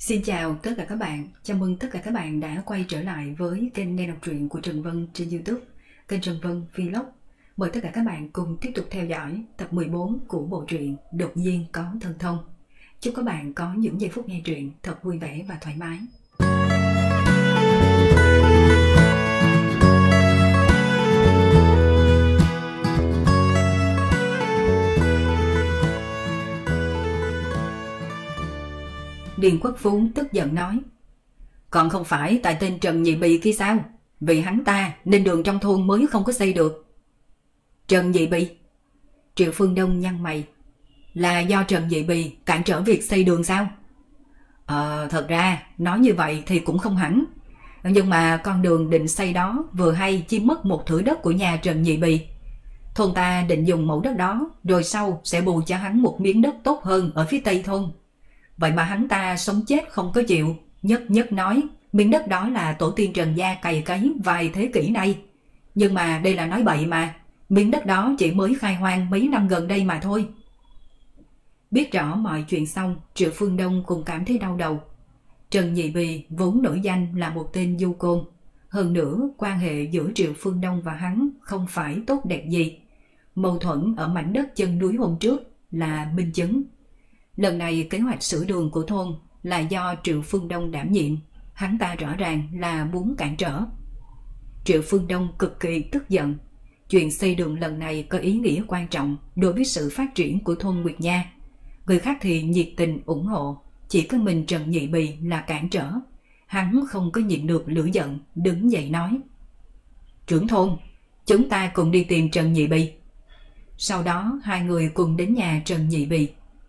Xin chào tất cả các bạn, chào mừng tất cả các bạn đã quay trở lại với kênh nghe đọc truyện của Trần Vân trên YouTube, kênh Trần Vân Vlog. Mời tất cả các bạn cùng tiếp tục theo dõi tập 14 của bộ truyện Đột nhiên có thần thông. Chúc các bạn có những giây phút nghe truyện thật vui vẻ và thoải mái. Điền Quốc Phú tức giận nói: còn không phải tại tên Trần Nhị Bì kia sao? Vì hắn ta nên đường trong thôn mới không có xây được. Trần Nhị Bì? Triệu Phương Đông nhăn mày. Là do Trần Nhị Bì cản trở việc xây đường sao? Thật ra nói như vậy thì cũng không hẳn. Nhưng mà con đường định xây đó vừa hay chiếm mất một thửa đất của nhà Trần Nhị Bì. Thôn ta định dùng mẫu đất đó, rồi sau sẽ bù cho hắn một miếng đất tốt hơn ở phía tây thôn. Vậy mà hắn ta sống chết không có chịu, nhất nói miếng đất đó là tổ tiên Trần gia cày cấy vài thế kỷ nay. Nhưng mà đây là nói bậy mà, miếng đất đó chỉ mới khai hoang mấy năm gần đây mà thôi. Biết rõ mọi chuyện xong, Triệu Phương Đông cũng cảm thấy đau đầu. Trần Nhị Bì vốn nổi danh là một tên du côn. Hơn nữa, quan hệ giữa Triệu Phương Đông và hắn không phải tốt đẹp gì. Mâu thuẫn ở mảnh đất chân núi hôm trước là minh chứng. Lần này kế hoạch sửa đường của thôn là do Triệu Phương Đông đảm nhiệm. Hắn ta rõ ràng là muốn cản trở. Triệu Phương Đông cực kỳ tức giận. Chuyện xây đường lần này có ý nghĩa quan trọng đối với sự phát triển của thôn Nguyệt Nha. Người khác thì nhiệt tình ủng hộ, chỉ có mình Trần Nhị Bì là cản trở. Hắn không có nhịn được lửa giận, đứng dậy nói: trưởng thôn, chúng ta cùng đi tìm Trần Nhị Bì. Sau đó hai người cùng đến nhà Trần Nhị Bì.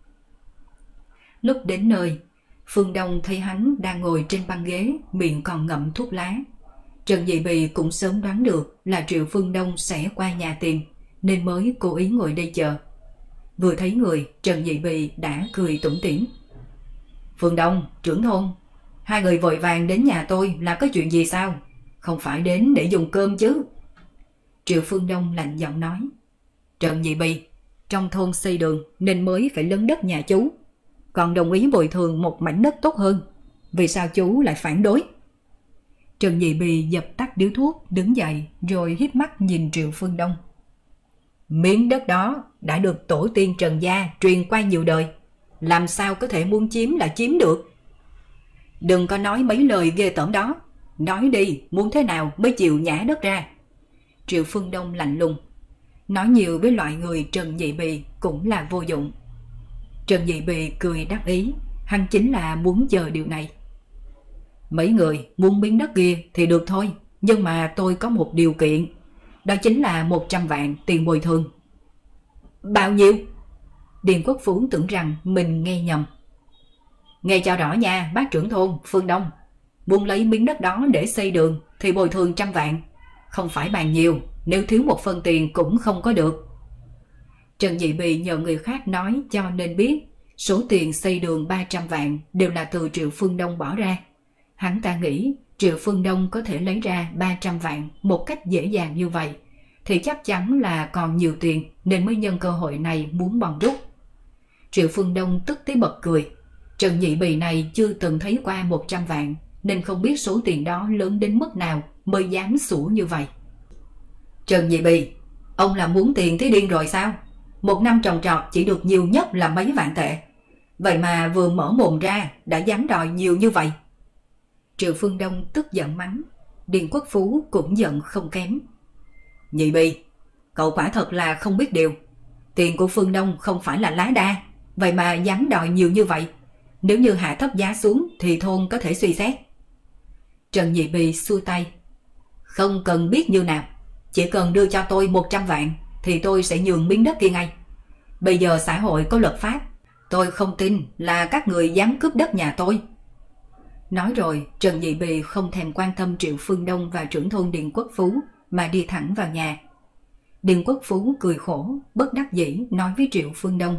Lúc đến nơi, Phương Đông thấy hắn đang ngồi trên băng ghế, miệng còn ngậm thuốc lá. Trần Nhị Bì cũng sớm đoán được là Triệu Phương Đông sẽ qua nhà tìm, nên mới cố ý ngồi đây chờ. Vừa thấy người, Trần Nhị Bì đã cười tủm tỉm. Phương Đông, trưởng thôn, hai người vội vàng đến nhà tôi là có chuyện gì sao? Không phải đến để dùng cơm chứ? Triệu Phương Đông lạnh giọng nói. Trần Nhị Bì, trong thôn xây đường nên mới phải lấn đất nhà chú, còn đồng ý bồi thường một mảnh đất tốt hơn. Vì sao chú lại phản đối? Trần Nhị Bì dập tắt điếu thuốc, đứng dậy rồi híp mắt nhìn Triệu Phương Đông. Miếng đất đó đã được tổ tiên Trần gia truyền qua nhiều đời, làm sao có thể muốn chiếm là chiếm được? Đừng có nói mấy lời ghê tởm đó. Nói đi, muốn thế nào mới chịu nhả đất ra? Triệu Phương Đông lạnh lùng. Nói nhiều với loại người Trần Nhị Bì cũng là vô dụng. Trần Nhị Bì cười đắc ý, hắn chính là muốn chờ điều này. Mấy người muốn miếng đất kia thì được thôi, nhưng mà tôi có một điều kiện, đó chính là 100 vạn tiền bồi thường. Bao nhiêu? Điền Quốc Phú tưởng rằng mình nghe nhầm. Nghe cho rõ nha bác trưởng thôn Phương Đông, muốn lấy miếng đất đó để xây đường thì bồi thường 100 vạn, không phải bàn nhiều, nếu thiếu một phân tiền cũng không có được. Trần Nhị Bì nhờ người khác nói cho nên biết số tiền xây đường 300 vạn đều là từ Triệu Phương Đông bỏ ra. Hắn ta nghĩ Triệu Phương Đông có thể lấy ra 300 vạn một cách dễ dàng như vậy thì chắc chắn là còn nhiều tiền, nên mới nhân cơ hội này muốn bòn rút. Triệu Phương Đông tức tới bật cười. Trần Nhị Bì này chưa từng thấy qua 100 vạn, nên không biết số tiền đó lớn đến mức nào mới dám sủa như vậy. Trần Nhị Bì, ông là muốn tiền thế điên rồi sao? Một năm trồng trọt chỉ được nhiều nhất là mấy vạn tệ, vậy mà vừa mở mồm ra đã dám đòi nhiều như vậy. Triệu Phương Đông tức giận mắng. Điền Quốc Phú cũng giận không kém. Nhị Bì, cậu quả thật là không biết điều. Tiền của Phương Đông không phải là lá đa, vậy mà dám đòi nhiều như vậy. Nếu như hạ thấp giá xuống thì thôn có thể suy xét. Trần Nhị Bì xua tay. Không cần biết như nào, chỉ cần đưa cho tôi 100 vạn thì tôi sẽ nhường miếng đất kia ngay. Bây giờ xã hội có luật pháp, tôi không tin là các người dám cướp đất nhà tôi. Nói rồi, Trần Nhị Bì không thèm quan tâm Triệu Phương Đông và trưởng thôn Điền Quốc Phú mà đi thẳng vào nhà. Điền Quốc Phú cười khổ, bất đắc dĩ nói với Triệu Phương Đông.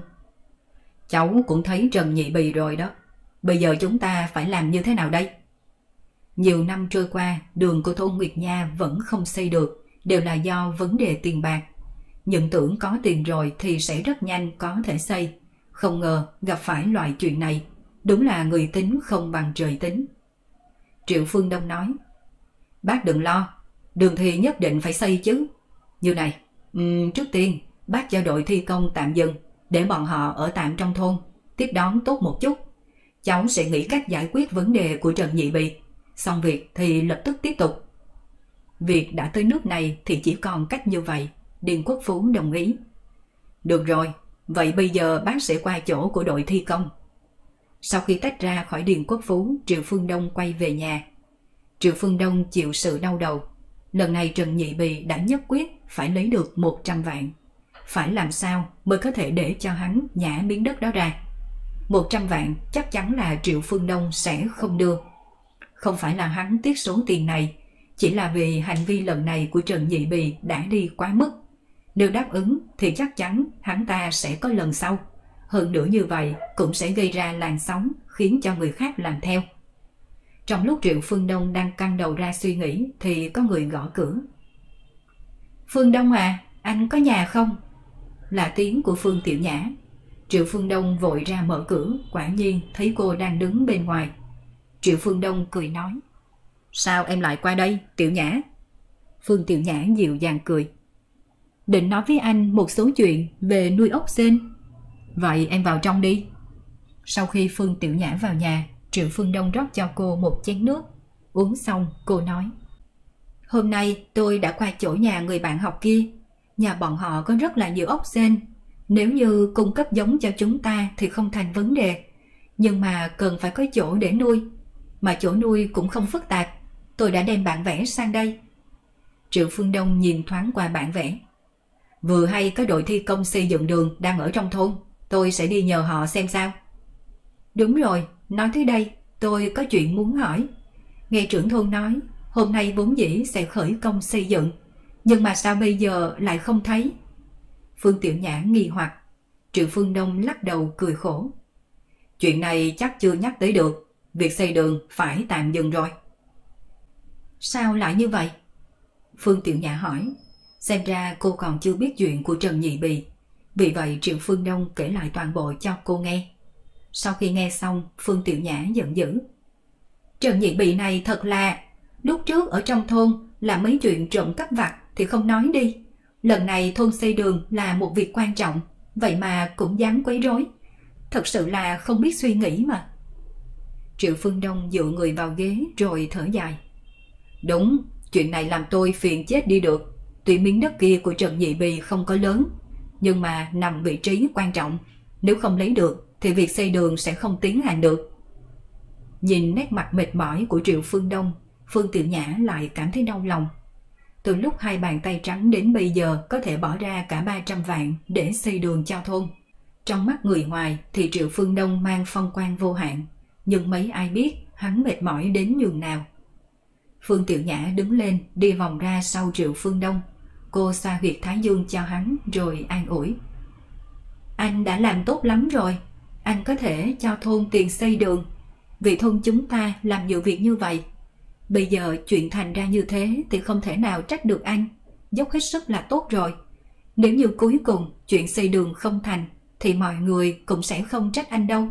Cháu cũng thấy Trần Nhị Bì rồi đó. Bây giờ chúng ta phải làm như thế nào đây? Nhiều năm trôi qua, đường của thôn Nguyệt Nha vẫn không xây được, đều là do vấn đề tiền bạc. Nhận tưởng có tiền rồi thì sẽ rất nhanh có thể xây. Không ngờ gặp phải loại chuyện này. Đúng là người tính không bằng trời tính. Triệu Phương Đông nói, bác đừng lo, đường thì nhất định phải xây chứ. Như này, trước tiên bác cho đội thi công tạm dừng để bọn họ ở tạm trong thôn, tiếp đón tốt một chút. Cháu sẽ nghĩ cách giải quyết vấn đề của Trần Nhị Bì, xong việc thì lập tức tiếp tục. Việc đã tới nước này thì chỉ còn cách như vậy. Điền Quốc Phú đồng ý. Được rồi, vậy bây giờ bác sẽ qua chỗ của đội thi công. Sau khi tách ra khỏi Điền Quốc Phú, Triệu Phương Đông quay về nhà. Triệu Phương Đông chịu sự đau đầu. Lần này Trần Nhị Bì đã nhất quyết phải lấy được 100 vạn. Phải làm sao mới có thể để cho hắn nhả miếng đất đó ra. 100 vạn chắc chắn là Triệu Phương Đông sẽ không đưa. Không phải là hắn tiếc số tiền này, chỉ là vì hành vi lần này của Trần Nhị Bì đã đi quá mức. Nếu đáp ứng thì chắc chắn hắn ta sẽ có lần sau. Hơn nữa như vậy cũng sẽ gây ra làn sóng khiến cho người khác làm theo. Trong lúc Triệu Phương Đông đang căng đầu ra suy nghĩ thì có người gõ cửa. Phương Đông à, anh có nhà không? Là tiếng của Phương Tiểu Nhã. Triệu Phương Đông vội ra mở cửa, quả nhiên thấy cô đang đứng bên ngoài. Triệu Phương Đông cười nói, sao em lại qua đây, Tiểu Nhã? Phương Tiểu Nhã dịu dàng cười, định nói với anh một số chuyện về nuôi ốc sên. Vậy em vào trong đi. Sau khi Phương Tiểu Nhã vào nhà, Triệu Phương Đông rót cho cô một chén nước. Uống xong cô nói, hôm nay tôi đã qua chỗ nhà người bạn học kia. Nhà bọn họ có rất là nhiều ốc sên. Nếu như cung cấp giống cho chúng ta thì không thành vấn đề. Nhưng mà cần phải có chỗ để nuôi. Mà chỗ nuôi cũng không phức tạp. Tôi đã đem bản vẽ sang đây. Triệu Phương Đông nhìn thoáng qua bản vẽ. Vừa hay có đội thi công xây dựng đường đang ở trong thôn. Tôi sẽ đi nhờ họ xem sao. Đúng rồi, nói tới đây tôi có chuyện muốn hỏi. Nghe trưởng thôn nói hôm nay vốn dĩ sẽ khởi công xây dựng, nhưng mà sao bây giờ lại không thấy? Phương Tiểu Nhã nghi hoặc. Triệu Phương Đông lắc đầu cười khổ. Chuyện này chắc chưa nhắc tới được. Việc xây đường phải tạm dừng rồi. Sao lại như vậy? Phương Tiểu Nhã hỏi. Xem ra cô còn chưa biết chuyện của Trần Nhị Bì. Vì vậy Triệu Phương Đông kể lại toàn bộ cho cô nghe. Sau khi nghe xong, Phương Tiểu Nhã giận dữ. Trần Nhị Bì này thật là, lúc trước ở trong thôn làm mấy chuyện trộm cắp vặt thì không nói đi. Lần này thôn xây đường là một việc quan trọng, vậy mà cũng dám quấy rối. Thật sự là không biết suy nghĩ mà. Triệu Phương Đông dựa người vào ghế rồi thở dài. Đúng, chuyện này làm tôi phiền chết đi được. Tuy miếng đất kia của Trần Nhị Bì không có lớn, nhưng mà nằm vị trí quan trọng. Nếu không lấy được thì việc xây đường sẽ không tiến hành được. Nhìn nét mặt mệt mỏi của Triệu Phương Đông, Phương Tiểu Nhã lại cảm thấy đau lòng. Từ lúc hai bàn tay trắng đến bây giờ có thể bỏ ra cả 300 vạn để xây đường cho thôn. Trong mắt người ngoài thì Triệu Phương Đông mang phong quang vô hạn, nhưng mấy ai biết hắn mệt mỏi đến nhường nào. Phương Tiểu Nhã đứng lên đi vòng ra sau Triệu Phương Đông. Cô xoa huyệt thái dương cho hắn rồi an ủi. Anh đã làm tốt lắm rồi. Anh có thể cho thôn tiền xây đường. Vì thôn chúng ta làm nhiều việc như vậy. Bây giờ chuyện thành ra như thế thì không thể nào trách được anh. Dốc hết sức là tốt rồi. Nếu như cuối cùng chuyện xây đường không thành thì mọi người cũng sẽ không trách anh đâu.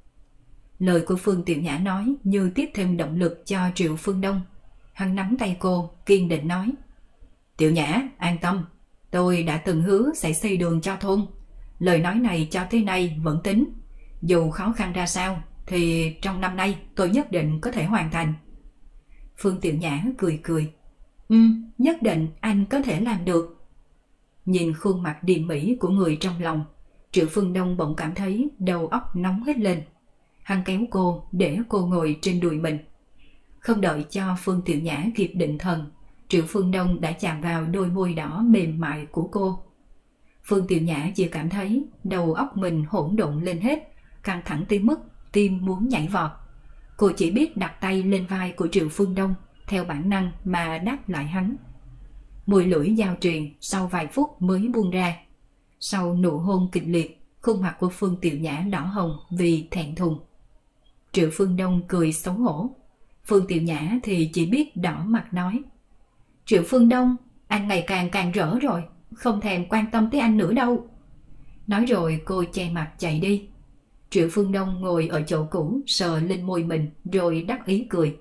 Lời của Phương Tiểu Nhã nói như tiếp thêm động lực cho Triệu Phương Đông. Hắn nắm tay cô, kiên định nói. Tiểu Nhã, an tâm. Tôi đã từng hứa sẽ xây đường cho thôn. Lời nói này cho tới nay vẫn tính. Dù khó khăn ra sao thì trong năm nay tôi nhất định có thể hoàn thành. Phương Tiểu Nhã cười cười. Nhất định anh có thể làm được. Nhìn khuôn mặt điềm mỹ của người trong lòng, Triệu Phương Đông bỗng cảm thấy đầu óc nóng hết lên. Hắn kéo cô để cô ngồi trên đùi mình. Không đợi cho Phương Tiểu Nhã kịp định thần, Triệu Phương Đông đã chạm vào đôi môi đỏ mềm mại của cô. Phương Tiểu Nhã chỉ cảm thấy đầu óc mình hỗn độn lên hết, căng thẳng tới mức tim muốn nhảy vọt. Cô chỉ biết đặt tay lên vai của Triệu Phương Đông, theo bản năng mà đáp lại hắn. Mùi lưỡi giao truyền sau vài phút mới buông ra. Sau nụ hôn kịch liệt, khuôn mặt của Phương Tiểu Nhã đỏ hồng vì thẹn thùng. Triệu Phương Đông cười xấu hổ. Phương Tiểu Nhã thì chỉ biết đỏ mặt nói. Triệu Phương Đông, anh ngày càng rỡ rồi, không thèm quan tâm tới anh nữa đâu. Nói rồi cô che mặt chạy đi. Triệu Phương Đông ngồi ở chỗ cũ sờ lên môi mình rồi đắc ý cười.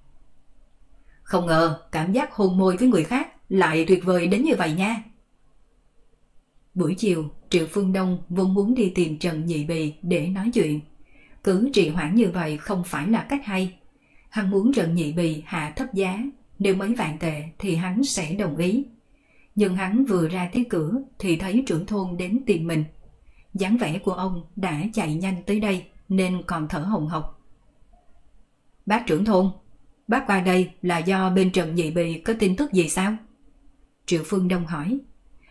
Không ngờ cảm giác hôn môi với người khác lại tuyệt vời đến như vậy nha. Buổi chiều, Triệu Phương Đông vốn muốn đi tìm Trần Nhị Bì để nói chuyện. Cứ trì hoãn như vậy không phải là cách hay. Hắn muốn Trần Nhị Bì hạ thấp giá, nếu mấy vạn tệ thì hắn sẽ đồng ý. Nhưng hắn vừa ra tới cửa thì thấy trưởng thôn đến tìm mình. Dáng vẻ của ông đã chạy nhanh tới đây nên còn thở hồng hộc. Bác trưởng thôn, bác qua đây là do bên Trần Nhị Bì có tin tức gì sao? Triệu Phương Đông hỏi.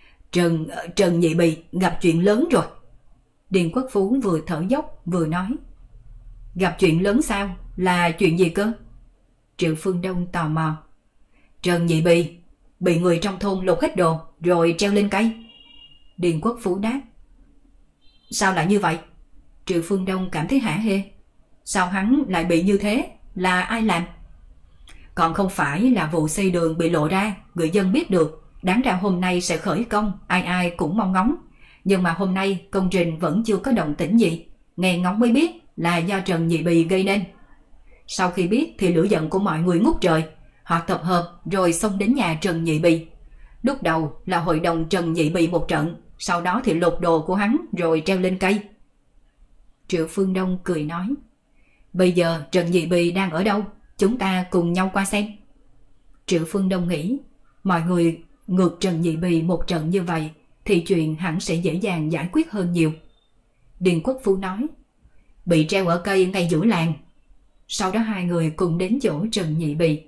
Trần Nhị Bì gặp chuyện lớn rồi. Điền Quốc Phú vừa thở dốc vừa nói. Gặp chuyện lớn sao? Là chuyện gì cơ? Triệu Phương Đông tò mò. Trần Nhị Bì bị người trong thôn lột hết đồ rồi treo lên cây. Điền Quốc Phú đáp. Sao lại như vậy? Triệu Phương Đông cảm thấy hả hê. Sao hắn lại bị như thế? Là ai làm? Còn không phải là vụ xây đường bị lộ ra, người dân biết được. Đáng ra hôm nay sẽ khởi công, ai ai cũng mong ngóng. Nhưng mà hôm nay công trình vẫn chưa có động tĩnh gì. Nghe ngóng mới biết là do Trần Nhị Bì gây nên. Sau khi biết thì lửa giận của mọi người ngút trời. Họ tập hợp rồi xông đến nhà Trần Nhị Bì. Lúc đầu là hội đồng Trần Nhị Bì một trận, sau đó thì lột đồ của hắn rồi treo lên cây. Triệu Phương Đông cười nói. Bây giờ Trần Nhị Bì đang ở đâu? Chúng ta cùng nhau qua xem. Triệu Phương Đông nghĩ mọi người ngược Trần Nhị Bì một trận như vậy thì chuyện hẳn sẽ dễ dàng giải quyết hơn nhiều. Điền Quốc Phú nói. Bị treo ở cây ngay giữa làng. Sau đó hai người cùng đến chỗ Trần Nhị Bì.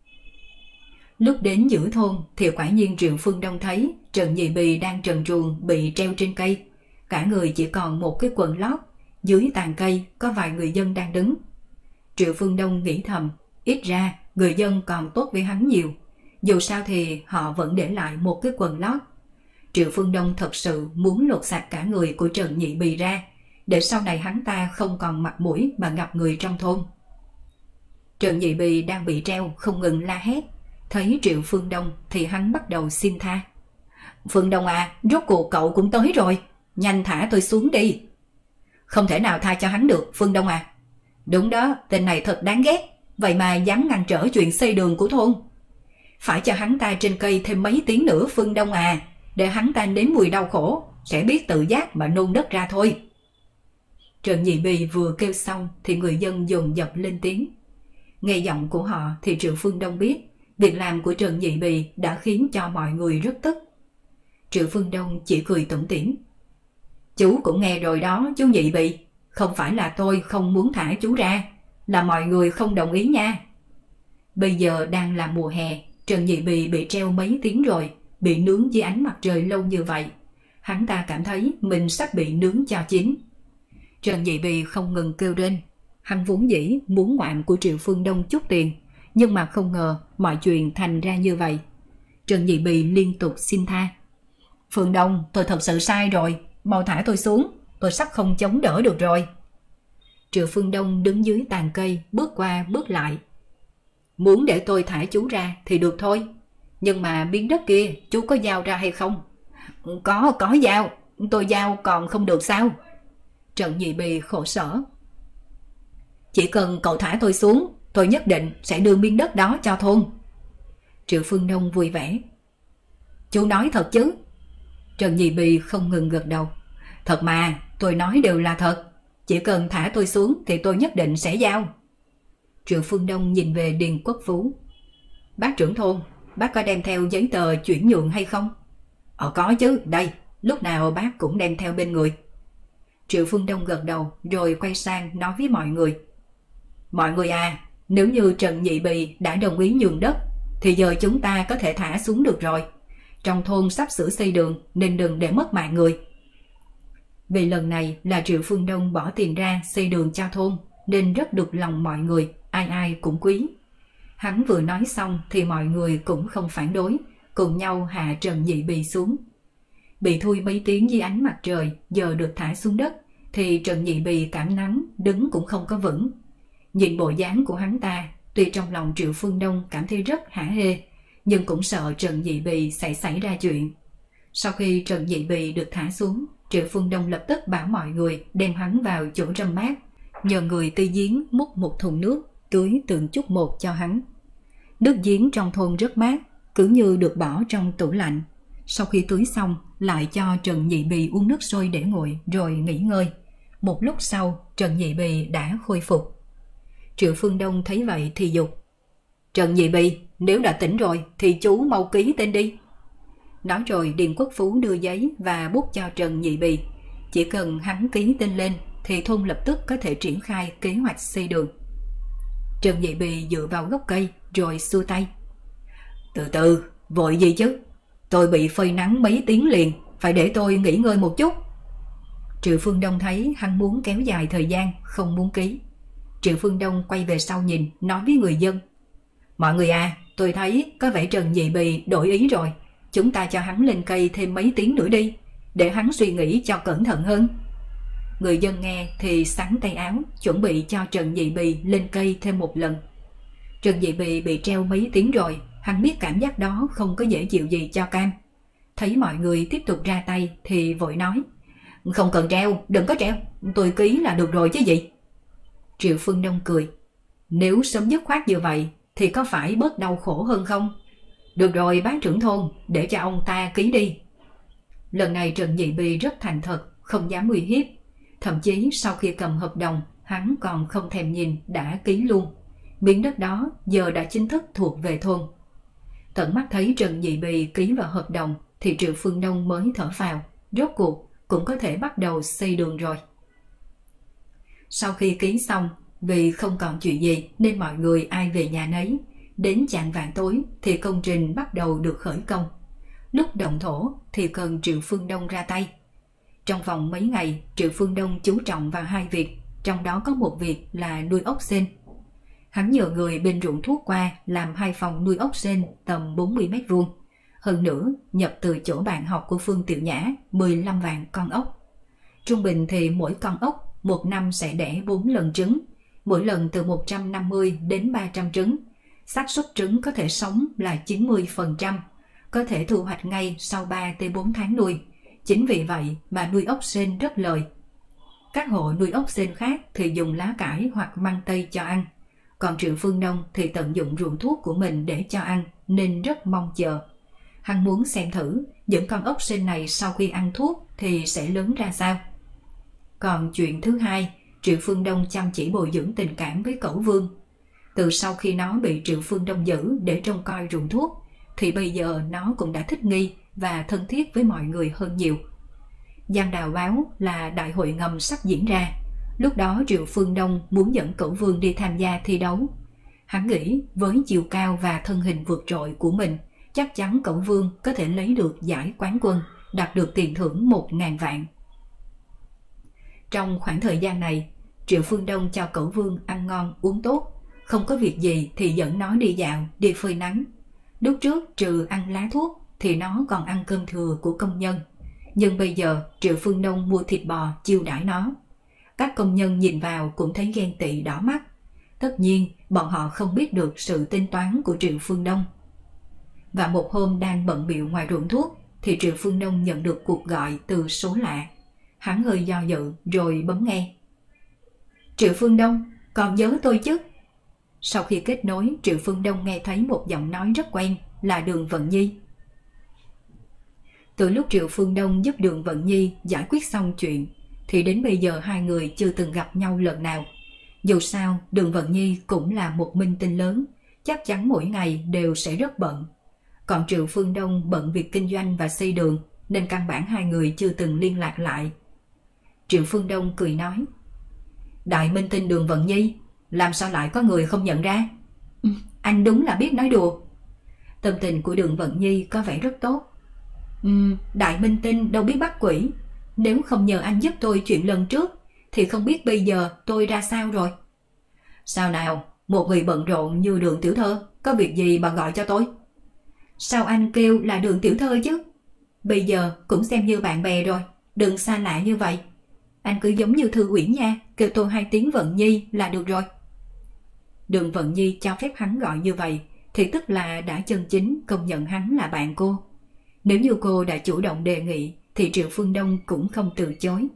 Lúc đến giữa thôn thì quả nhiên Triệu Phương Đông thấy Trần Nhị Bì đang trần truồng bị treo trên cây. Cả người chỉ còn một cái quần lót. Dưới tàn cây có vài người dân đang đứng. Triệu Phương Đông nghĩ thầm, ít ra người dân còn tốt với hắn nhiều. Dù sao thì họ vẫn để lại một cái quần lót. Triệu Phương Đông thật sự muốn lột sạch cả người của Trần Nhị Bì ra, để sau này hắn ta không còn mặt mũi mà gặp người trong thôn. Trần Nhị Bì đang bị treo không ngừng la hét. Thấy Triệu Phương Đông thì hắn bắt đầu xin tha. Phương Đông à, rốt cuộc cậu cũng tới rồi, nhanh thả tôi xuống đi. Không thể nào tha cho hắn được, Phương Đông à. Đúng đó, tên này thật đáng ghét, vậy mà dám ngăn trở chuyện xây đường của thôn. Phải cho hắn ta trên cây thêm mấy tiếng nữa, Phương Đông à, để hắn ta nếm mùi đau khổ, sẽ biết tự giác mà nôn đất ra thôi. Trần Nhị Bì vừa kêu xong thì người dân dồn dập lên tiếng. Nghe giọng của họ thì Triệu Phương Đông biết việc làm của Trần Nhị Bì đã khiến cho mọi người rất tức. Triệu Phương Đông chỉ cười tủm tỉm. Chú cũng nghe rồi đó chú Nhị Bì, không phải là tôi không muốn thả chú ra, là mọi người không đồng ý nha. Bây giờ đang là mùa hè, Trần Nhị Bì bị treo mấy tiếng rồi, bị nướng dưới ánh mặt trời lâu như vậy. Hắn ta cảm thấy mình sắp bị nướng cho chín. Trần Nhị Bì không ngừng kêu lên. Hắn vốn dĩ muốn ngoạm của Triệu Phương Đông chút tiền, nhưng mà không ngờ mọi chuyện thành ra như vậy. Trần Nhị Bì liên tục xin tha. Phương Đông, tôi thật sự sai rồi, mau thả tôi xuống, tôi sắp không chống đỡ được rồi. Triệu Phương Đông đứng dưới tàn cây, bước qua bước lại. Muốn để tôi thả chú ra thì được thôi, nhưng mà miếng đất kia chú có giao ra hay không? Có giao, tôi giao còn không được sao? Trần Nhị Bì khổ sở. Chỉ cần cậu thả tôi xuống, tôi nhất định sẽ đưa miếng đất đó cho thôn. Triệu Phương Đông vui vẻ. Chú nói thật chứ? Trần Nhị Bì không ngừng gật đầu. Thật mà, tôi nói đều là thật. Chỉ cần thả tôi xuống thì tôi nhất định sẽ giao. Triệu Phương Đông nhìn về Điền Quốc Phú. Bác trưởng thôn, bác có đem theo giấy tờ chuyển nhượng hay không? Có chứ, đây, lúc nào bác cũng đem theo bên người. Triệu Phương Đông gật đầu rồi quay sang nói với mọi người. Mọi người à, nếu như Trần Nhị Bì đã đồng ý nhường đất thì giờ chúng ta có thể thả xuống được rồi. Trong thôn sắp sửa xây đường nên đừng để mất mạng người. Vì lần này là Triệu Phương Đông bỏ tiền ra xây đường cho thôn nên rất được lòng mọi người, ai ai cũng quý. Hắn vừa nói xong thì mọi người cũng không phản đối, cùng nhau hạ Trần Nhị Bì xuống. Bị thui mấy tiếng dưới ánh mặt trời, giờ được thả xuống đất thì Trần Nhị Bì cảm nắng, đứng cũng không có vững. Nhìn bộ dáng của hắn ta, tuy trong lòng Triệu Phương Đông cảm thấy rất hả hê, nhưng cũng sợ Trần Nhị Bì sẽ xảy ra chuyện. Sau khi Trần Nhị Bì được thả xuống Triệu Phương Đông lập tức bảo mọi người đem hắn vào chỗ râm mát, nhờ người tư giếng múc một thùng nước tưới từng chút một cho hắn. Nước giếng trong thôn rất mát, cứ như được bỏ trong tủ lạnh. Sau khi tưới xong, lại cho Trần Nhị Bì uống nước sôi để nguội rồi nghỉ ngơi. Một lúc sau, Trần Nhị Bì đã khôi phục. Triệu Phương Đông thấy vậy thì dục: Trần Nhị Bì, nếu đã tỉnh rồi thì chú mau ký tên đi. Nói rồi Điền Quốc Phú đưa giấy và bút cho Trần Nhị Bì. Chỉ cần hắn ký tên lên thì thôn lập tức có thể triển khai kế hoạch xây đường. Trần Nhị Bì dựa vào gốc cây rồi xua tay: Từ từ, vội gì chứ? Tôi bị phơi nắng mấy tiếng liền, phải để tôi nghỉ ngơi một chút. Triệu Phương Đông thấy hắn muốn kéo dài thời gian, không muốn ký. Triệu Phương Đông quay về sau nhìn, nói với người dân: Mọi người à, tôi thấy có vẻ Trần Nhị Bì đổi ý rồi. Chúng ta cho hắn lên cây thêm mấy tiếng nữa đi, để hắn suy nghĩ cho cẩn thận hơn. Người dân nghe thì xắn tay áo, chuẩn bị cho Trần Nhị Bì lên cây thêm một lần. Trần Nhị Bì bị treo mấy tiếng rồi, hắn biết cảm giác đó không có dễ chịu gì cho cam. Thấy mọi người tiếp tục ra tay thì vội nói: Không cần treo, đừng có treo, tôi ký là được rồi chứ gì. Triệu Phương Đông cười: Nếu sớm dứt khoát như vậy thì có phải bớt đau khổ hơn không? Được rồi bác trưởng thôn, để cho ông ta ký đi. Lần này Trần Nhị Bì rất thành thật, không dám uy hiếp. Thậm chí sau khi cầm hợp đồng, hắn còn không thèm nhìn đã ký luôn. Miếng đất đó giờ đã chính thức thuộc về thôn. Tận mắt thấy Trần Nhị Bì ký vào hợp đồng thì Triệu Phương Đông mới thở phào, rốt cuộc cũng có thể bắt đầu xây đường rồi. Sau khi ký xong, vì không còn chuyện gì nên mọi người ai về nhà nấy. Đến chạng vạng tối thì công trình bắt đầu được khởi công. Lúc động thổ thì cần Triệu Phương Đông ra tay. Trong vòng mấy ngày, Triệu Phương Đông chú trọng vào 2 việc, trong đó có một việc là nuôi ốc sên. Hắn nhờ người bên ruộng thuốc qua làm 2 phòng nuôi ốc sên tầm 40 m². Hơn nữa, nhập từ chỗ bạn học của Phương Tiểu Nhã 15 vạn con ốc. Trung bình thì mỗi con ốc một năm sẽ đẻ 4 lần trứng, mỗi lần từ 150 đến 300 trứng. Xác suất trứng có thể sống là 90%, có thể thu hoạch ngay sau 3 tới 4 tháng nuôi. Chính vì vậy mà nuôi ốc sên rất lời. Các hộ nuôi ốc sên khác thì dùng lá cải hoặc măng tây cho ăn. Còn Triệu Phương Đông thì tận dụng ruộng thuốc của mình để cho ăn nên rất mong chờ. Hắn muốn xem thử những con ốc sên này sau khi ăn thuốc thì sẽ lớn ra sao. Còn chuyện thứ hai, Triệu Phương Đông chăm chỉ bồi dưỡng tình cảm với Cẩu Vương. Từ sau khi nó bị Triệu Phương Đông giữ để trông coi ruộng thuốc thì bây giờ nó cũng đã thích nghi và thân thiết với mọi người hơn nhiều. Giang Đào báo là đại hội ngầm sắp diễn ra. Lúc đó Triệu Phương Đông muốn dẫn Cẩu Vương đi tham gia thi đấu. Hắn nghĩ với chiều cao và thân hình vượt trội của mình, chắc chắn Cẩu Vương có thể lấy được giải quán quân, đạt được tiền thưởng 1.000 vạn. Trong khoảng thời gian này, Triệu Phương Đông cho Cẩu Vương ăn ngon uống tốt, không có việc gì thì dẫn nó đi dạo, đi phơi nắng. Lúc trước trừ ăn lá thuốc thì nó còn ăn cơm thừa của công nhân. Nhưng bây giờ Triệu Phương Đông mua thịt bò chiêu đãi nó. Các công nhân nhìn vào cũng thấy ghen tị đỏ mắt. Tất nhiên bọn họ không biết được sự tính toán của Triệu Phương Đông. Và một hôm đang bận bịu ngoài ruộng thuốc thì Triệu Phương Đông nhận được cuộc gọi từ số lạ. Hắn hơi do dự rồi bấm nghe. Triệu Phương Đông, còn nhớ tôi chứ? Sau khi kết nối, Triệu Phương Đông nghe thấy một giọng nói rất quen, là Đường Vận Nhi. Từ lúc Triệu Phương Đông giúp Đường Vận Nhi giải quyết xong chuyện thì đến bây giờ hai người chưa từng gặp nhau lần nào. Dù sao, Đường Vận Nhi cũng là một minh tinh lớn, chắc chắn mỗi ngày đều sẽ rất bận. Còn Triệu Phương Đông bận việc kinh doanh và xây đường nên căn bản hai người chưa từng liên lạc lại. Triệu Phương Đông cười nói: Đại minh tinh Đường Vận Nhi, làm sao lại có người không nhận ra? Anh đúng là biết nói đùa. Tâm tình của Đường Vận Nhi có vẻ rất tốt. Đại minh tinh đâu biết bắt quỷ. Nếu không nhờ anh giúp tôi chuyện lần trước thì không biết bây giờ tôi ra sao rồi. Sao nào, một người bận rộn như Đường tiểu thơ, có việc gì bà gọi cho tôi? Sao anh kêu là Đường tiểu thơ chứ? Bây giờ cũng xem như bạn bè rồi, đừng xa lạ như vậy. Anh cứ giống như Thư Uyển nha, kêu tôi 2 tiếng Vận Nhi là được rồi. Đường Vận Nhi cho phép hắn gọi như vậy thì tức là đã chân chính công nhận hắn là bạn cô. Nếu như cô đã chủ động đề nghị thì Triệu Phương Đông cũng không từ chối.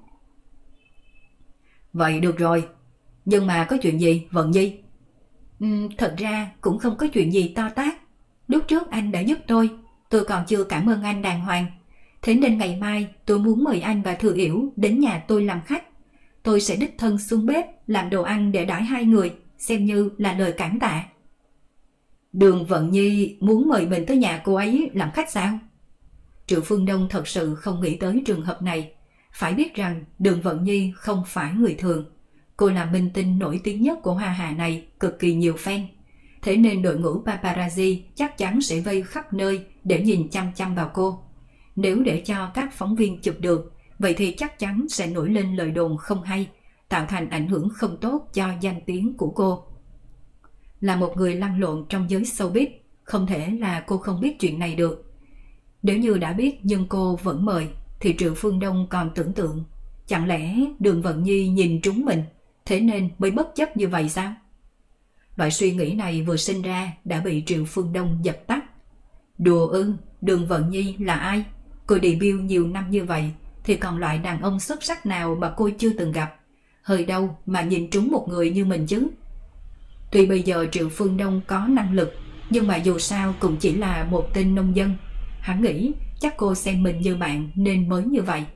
Vậy được rồi, nhưng mà có chuyện gì Vận Nhi? Thật ra cũng không có chuyện gì to tát. Lúc trước anh đã giúp tôi còn chưa cảm ơn anh đàng hoàng. Thế nên ngày mai tôi muốn mời anh và Thừa Yểu đến nhà tôi làm khách. Tôi sẽ đích thân xuống bếp làm đồ ăn để đãi hai người, xem như là lời cảm tạ. Đường Vận Nhi muốn mời mình tới nhà cô ấy làm khách sao? Triệu Phương Đông thật sự không nghĩ tới trường hợp này. Phải biết rằng Đường Vận Nhi không phải người thường. Cô là minh tinh nổi tiếng nhất của Hoa Hà này, cực kỳ nhiều fan. Thế nên đội ngũ paparazzi chắc chắn sẽ vây khắp nơi để nhìn chăm chăm vào cô. Nếu để cho các phóng viên chụp được, vậy thì chắc chắn sẽ nổi lên lời đồn không hay, tạo thành ảnh hưởng không tốt cho danh tiếng của cô. Là một người lăn lộn trong giới showbiz, không thể là cô không biết chuyện này được. Nếu như đã biết nhưng cô vẫn mời, thì Triệu Phương Đông còn tưởng tượng, chẳng lẽ Đường Vận Nhi nhìn trúng mình, thế nên mới bất chấp như vậy sao? Loại suy nghĩ này vừa sinh ra đã bị Triệu Phương Đông dập tắt. Đùa ư, Đường Vận Nhi là ai? Cô debut nhiều năm như vậy thì còn loại đàn ông xuất sắc nào mà cô chưa từng gặp? Hơi đâu mà nhìn trúng một người như mình chứ? Tuy bây giờ Triệu Phương Đông có năng lực, nhưng mà dù sao cũng chỉ là một tên nông dân. Hắn nghĩ chắc cô xem mình như bạn nên mới như vậy.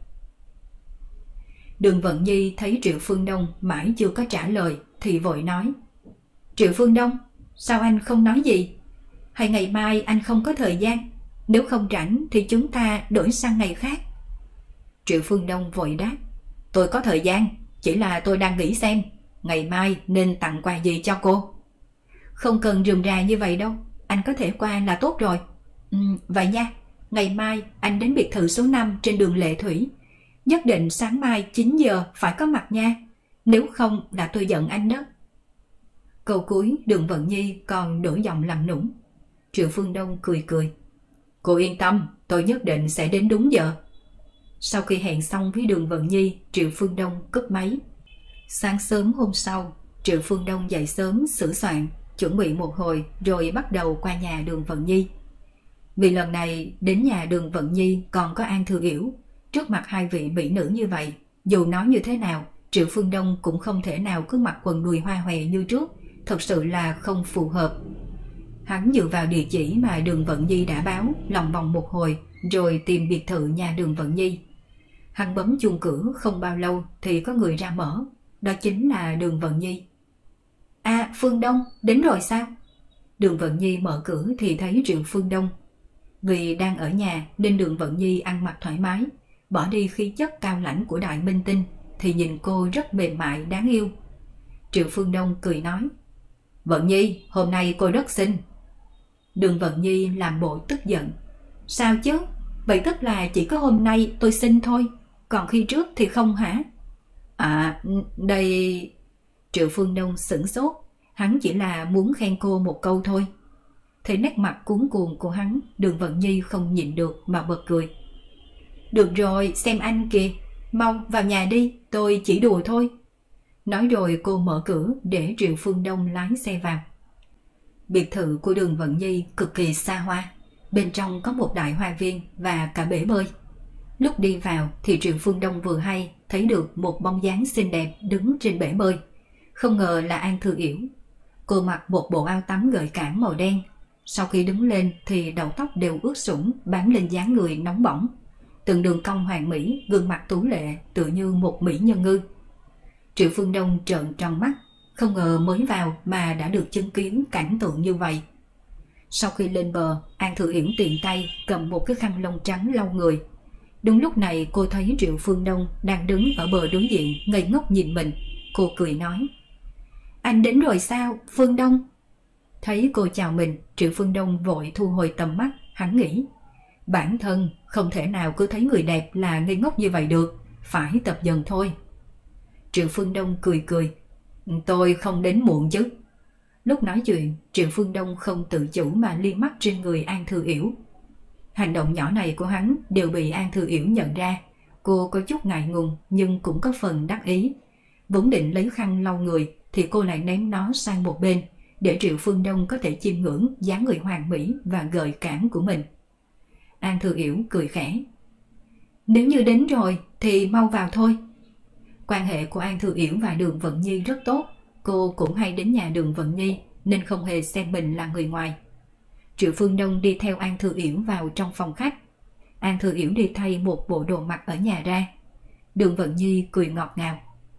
Đường Vận Nhi thấy Triệu Phương Đông mãi chưa có trả lời thì vội nói: Triệu Phương Đông, sao anh không nói gì? Hay ngày mai anh không có thời gian? Nếu không rảnh thì chúng ta đổi sang ngày khác. Triệu Phương Đông vội đáp: Tôi có thời gian, chỉ là tôi đang nghĩ xem ngày mai nên tặng quà gì cho cô. Không cần rườm rà như vậy đâu, anh có thể qua là tốt rồi. Vậy nha, ngày mai anh đến biệt thự số 5 trên đường Lệ Thủy. Nhất định sáng mai 9 giờ phải có mặt nha, nếu không là tôi giận anh đó. Câu cuối Đường Vận Nhi còn đổi giọng làm nũng. Triệu Phương Đông cười cười: Cô yên tâm, tôi nhất định sẽ đến đúng giờ. Sau khi hẹn xong với Đường Vận Nhi, Triệu Phương Đông cúp máy. Sáng sớm hôm sau, Triệu Phương Đông dậy sớm sửa soạn, chuẩn bị một hồi rồi bắt đầu qua nhà Đường Vận Nhi. Vì lần này đến nhà Đường Vận Nhi còn có An Thừa Yểu. Trước mặt hai vị mỹ nữ như vậy, dù nói như thế nào, Triệu Phương Đông cũng không thể nào cứ mặc quần đùi hoa hòe như trước, thật sự là không phù hợp. Hắn dựa vào địa chỉ mà Đường Vận Nhi đã báo, lòng vòng một hồi rồi tìm biệt thự nhà Đường Vận Nhi. Hắn bấm chuông cửa không bao lâu thì có người ra mở, đó chính là Đường Vận Nhi. À, Phương Đông, đến rồi sao? Đường Vận Nhi mở cửa thì thấy Triệu Phương Đông. Vì đang ở nhà nên Đường Vận Nhi ăn mặc thoải mái, bỏ đi khí chất cao lãnh của đại minh tinh thì nhìn cô rất mềm mại đáng yêu. Triệu Phương Đông cười nói: Vận Nhi, hôm nay cô rất xinh. Đường Vận Nhi làm bộ tức giận: Sao chứ? Vậy tức là chỉ có hôm nay tôi xinh thôi, còn khi trước thì không hả? À, đây... Triệu Phương Đông sửng sốt, hắn chỉ là muốn khen cô một câu thôi. Thấy nét mặt cuống cuồng của hắn, Đường Vận Nhi không nhịn được mà bật cười. Được rồi, xem anh kìa, mau vào nhà đi, tôi chỉ đùa thôi. Nói rồi cô mở cửa để Triệu Phương Đông lái xe vào. Biệt thự của Đường Vận Nhi cực kỳ xa hoa, bên trong có một đại hoa viên và cả bể bơi. Lúc đi vào thì Triệu Phương Đông vừa hay thấy được một bóng dáng xinh đẹp đứng trên bể bơi. Không ngờ là An Thừa Yểu. Cô mặc một bộ áo tắm gợi cảm màu đen. Sau khi đứng lên thì đầu tóc đều ướt sũng bám lên dáng người nóng bỏng. Từng đường cong hoàn mỹ, gương mặt tú lệ tựa như một mỹ nhân ngư. Triệu Phương Đông trợn tròn mắt, không ngờ mới vào mà đã được chứng kiến cảnh tượng như vậy. Sau khi lên bờ, An Thừa Yểu tiện tay cầm một cái khăn lông trắng lau người. Đúng lúc này cô thấy Triệu Phương Đông đang đứng ở bờ đối diện ngây ngốc nhìn mình. Cô cười nói: Anh đến rồi sao, Phương Đông? Thấy cô chào mình, Triệu Phương Đông vội thu hồi tầm mắt. Hắn nghĩ bản thân không thể nào cứ thấy người đẹp là ngây ngốc như vậy được, phải tập dần thôi. Triệu Phương Đông cười cười: Tôi không đến muộn chứ. Lúc nói chuyện, Triệu Phương Đông không tự chủ mà liếc mắt trên người An Thừa Yểu. Hành động nhỏ này của hắn đều bị An Thừa Yểu nhận ra. Cô có chút ngại ngùng nhưng cũng có phần đắc ý. Vốn định lấy khăn lau người thì cô lại ném nó sang một bên để Triệu Phương Đông có thể chiêm ngưỡng dáng người hoàn mỹ và gợi cảm của mình. An Thừa Yểu cười khẽ: Nếu như đến rồi thì mau vào thôi. Quan hệ của An Thư Yểu và Đường Vận Nhi rất tốt. Cô cũng hay đến nhà Đường Vận Nhi nên không hề xem mình là người ngoài. Triệu Phương Đông đi theo An Thư Yểu vào trong phòng khách. An Thư Yểu đi thay một bộ đồ mặc ở nhà ra. Đường Vận Nhi cười ngọt ngào.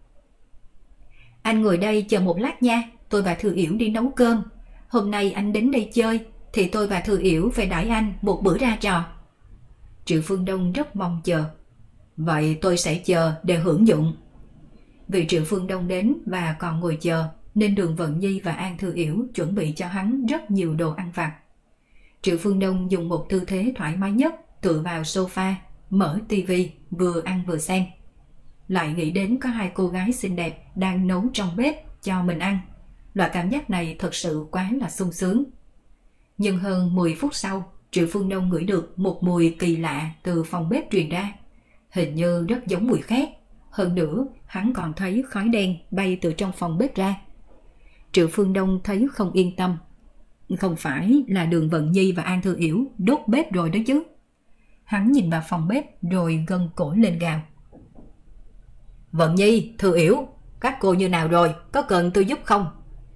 Anh ngồi đây chờ một lát nha, tôi và Thư Yểu đi nấu cơm. Hôm nay anh đến đây chơi thì tôi và Thư Yểu phải đãi anh một bữa ra trò. Triệu Phương Đông rất mong chờ. Vậy tôi sẽ chờ để hưởng dụng. Vì Triệu Phương Đông đến và còn ngồi chờ nên Đường Vận Nhi và An Thư Yểu chuẩn bị cho hắn rất nhiều đồ ăn vặt. Triệu Phương Đông dùng một tư thế thoải mái nhất, tựa vào sofa, mở tivi, vừa ăn vừa xem. Lại nghĩ đến có hai cô gái xinh đẹp đang nấu trong bếp cho mình ăn. Loại cảm giác này thật sự quá là sung sướng. Nhưng hơn 10 phút sau, Triệu Phương Đông ngửi được một mùi kỳ lạ từ phòng bếp truyền ra. Hình như rất giống mùi khét. Hơn nữa, hắn còn thấy khói đen bay từ trong phòng bếp ra. Triệu Phương Đông thấy không yên tâm. Không phải là Đường Vận Nhi và An Thư Yểu đốt bếp rồi đó chứ. Hắn nhìn vào phòng bếp rồi gân cổ lên gào. Vận Nhi, Thư Yểu, các cô như nào rồi, có cần tôi giúp không?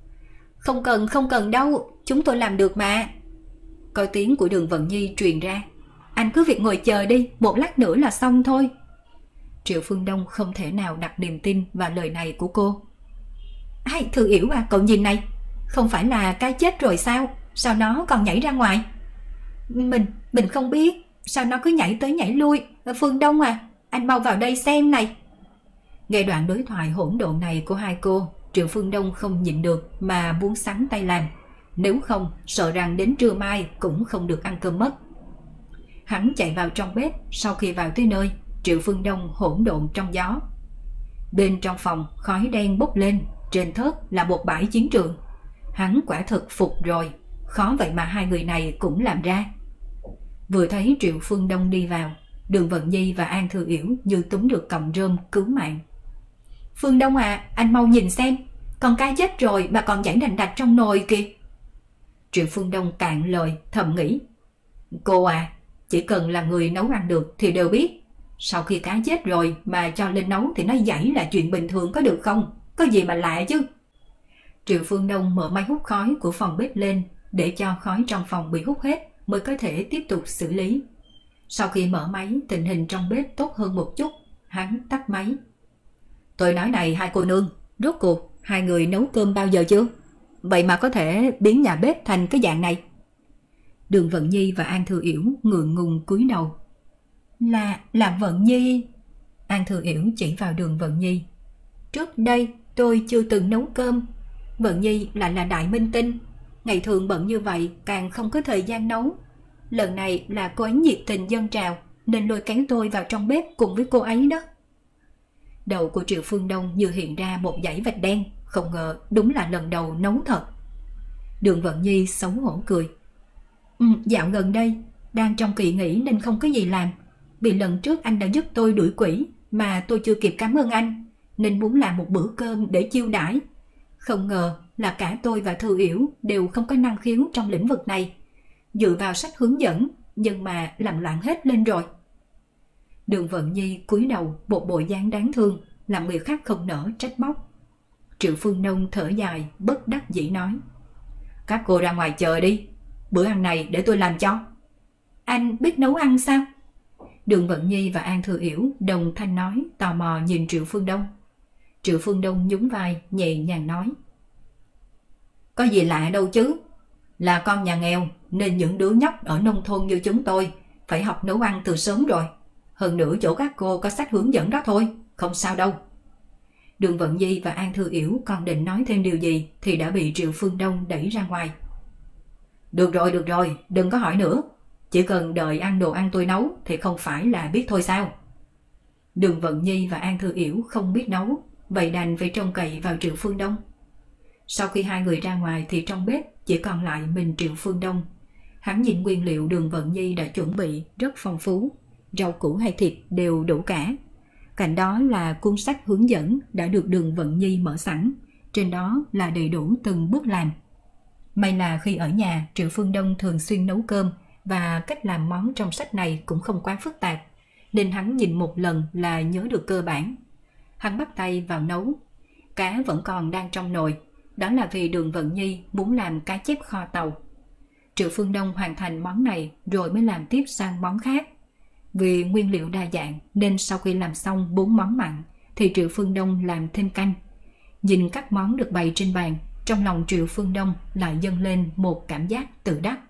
Không cần đâu, chúng tôi làm được mà. Coi tiếng của Đường Vận Nhi truyền ra. Anh cứ việc ngồi chờ đi, một lát nữa là xong thôi. Triệu Phương Đông không thể nào đặt niềm tin vào lời này của cô. Ai, Thư Yểu à, cậu nhìn này, không phải là cái chết rồi sao? Sao nó còn nhảy ra ngoài? Mình không biết, sao nó cứ nhảy tới nhảy lui. Phương Đông à, anh mau vào đây xem này. Nghe đoạn đối thoại hỗn độn này của hai cô, Triệu Phương Đông không nhịn được mà muốn sắn tay làm. Nếu không, sợ rằng đến trưa mai cũng không được ăn cơm mất. Hắn chạy vào trong bếp. Sau khi vào tới nơi, Triệu Phương Đông hỗn độn trong gió. Bên trong phòng khói đen bốc lên. Trên thớt là một bãi chiến trường. Hắn quả thực phục rồi. Khó vậy mà hai người này cũng làm ra. Vừa thấy Triệu Phương Đông đi vào, Đường Vận Nhi và An Thư Yểu như túm được cọng rơm cứu mạng. Phương Đông à, anh mau nhìn xem, con cá chết rồi mà còn nhảy đành đạch trong nồi kìa. Triệu Phương Đông cạn lời thầm nghĩ. Cô à, chỉ cần là người nấu ăn được thì đều biết. Sau khi cá chết rồi mà cho lên nấu thì nó nhảy là chuyện bình thường có được không? Có gì mà lạ chứ. Triệu Phương Đông mở máy hút khói của phòng bếp lên để cho khói trong phòng bị hút hết mới có thể tiếp tục xử lý. Sau khi mở máy, tình hình trong bếp tốt hơn một chút. Hắn tắt máy. Tôi nói này hai cô nương, rốt cuộc hai người nấu cơm bao giờ chưa? Vậy mà có thể biến nhà bếp thành cái dạng này. Đường Vận Nhi và An Thư Yểu ngượng ngùng cúi đầu. Là Vận Nhi. An Thư Yểu chỉ vào Đường Vận Nhi. Trước đây tôi chưa từng nấu cơm. Vận Nhi lại là đại minh tinh, ngày thường bận như vậy càng không có thời gian nấu. Lần này là cô ấy nhiệt tình dâng trào nên lôi kéo tôi vào trong bếp cùng với cô ấy đó. Đầu của Triệu Phương Đông như hiện ra một dải vạch đen. Không ngờ đúng là lần đầu nấu thật. Đường Vận Nhi xấu hổ cười. Dạo gần đây đang trong kỳ nghỉ nên không có gì làm. Vì lần trước anh đã giúp tôi đuổi quỷ mà tôi chưa kịp cảm ơn anh, nên muốn làm một bữa cơm để chiêu đãi. Không ngờ là cả tôi và Thư Yểu đều không có năng khiếu trong lĩnh vực này. Dựa vào sách hướng dẫn nhưng mà làm loạn hết lên rồi. Đường Vận Nhi cúi đầu một bộ dáng đáng thương, làm người khác không nỡ trách móc. Triệu Phương Đông thở dài bất đắc dĩ nói. Các cô ra ngoài chờ đi, bữa ăn này để tôi làm cho. Anh biết nấu ăn sao? Đường Vận Nhi và An Thư Yểu đồng thanh nói, tò mò nhìn Triệu Phương Đông. Triệu Phương Đông nhún vai nhẹ nhàng nói. Có gì lạ đâu chứ. Là con nhà nghèo nên những đứa nhóc ở nông thôn như chúng tôi phải học nấu ăn từ sớm rồi. Hơn nữa chỗ các cô có sách hướng dẫn đó thôi, không sao đâu. Đường Vận Nhi và An Thư Yểu còn định nói thêm điều gì thì đã bị Triệu Phương Đông đẩy ra ngoài. Được rồi, đừng có hỏi nữa. Chỉ cần đợi ăn đồ ăn tôi nấu thì không phải là biết thôi sao? Đường Vận Nhi và An Thư Yểu không biết nấu, vậy đành phải trông cậy vào Triệu Phương Đông. Sau khi hai người ra ngoài thì trong bếp chỉ còn lại mình Triệu Phương Đông. Hắn nhìn nguyên liệu Đường Vận Nhi đã chuẩn bị rất phong phú, rau củ hay thịt đều đủ cả. Cạnh đó là cuốn sách hướng dẫn đã được Đường Vận Nhi mở sẵn, trên đó là đầy đủ từng bước làm. May là khi ở nhà, Triệu Phương Đông thường xuyên nấu cơm và cách làm món trong sách này cũng không quá phức tạp, nên hắn nhìn một lần là nhớ được cơ bản. Hắn bắt tay vào nấu. Cá vẫn còn đang trong nồi, đó là vì Đường Vận Nhi muốn làm cá chép kho tàu. Triệu Phương Đông hoàn thành món này rồi mới làm tiếp sang món khác. Vì nguyên liệu đa dạng nên sau khi làm xong 4 món mặn thì Triệu Phương Đông làm thêm canh. Nhìn các món được bày trên bàn, trong lòng Triệu Phương Đông lại dâng lên một cảm giác tự đắc.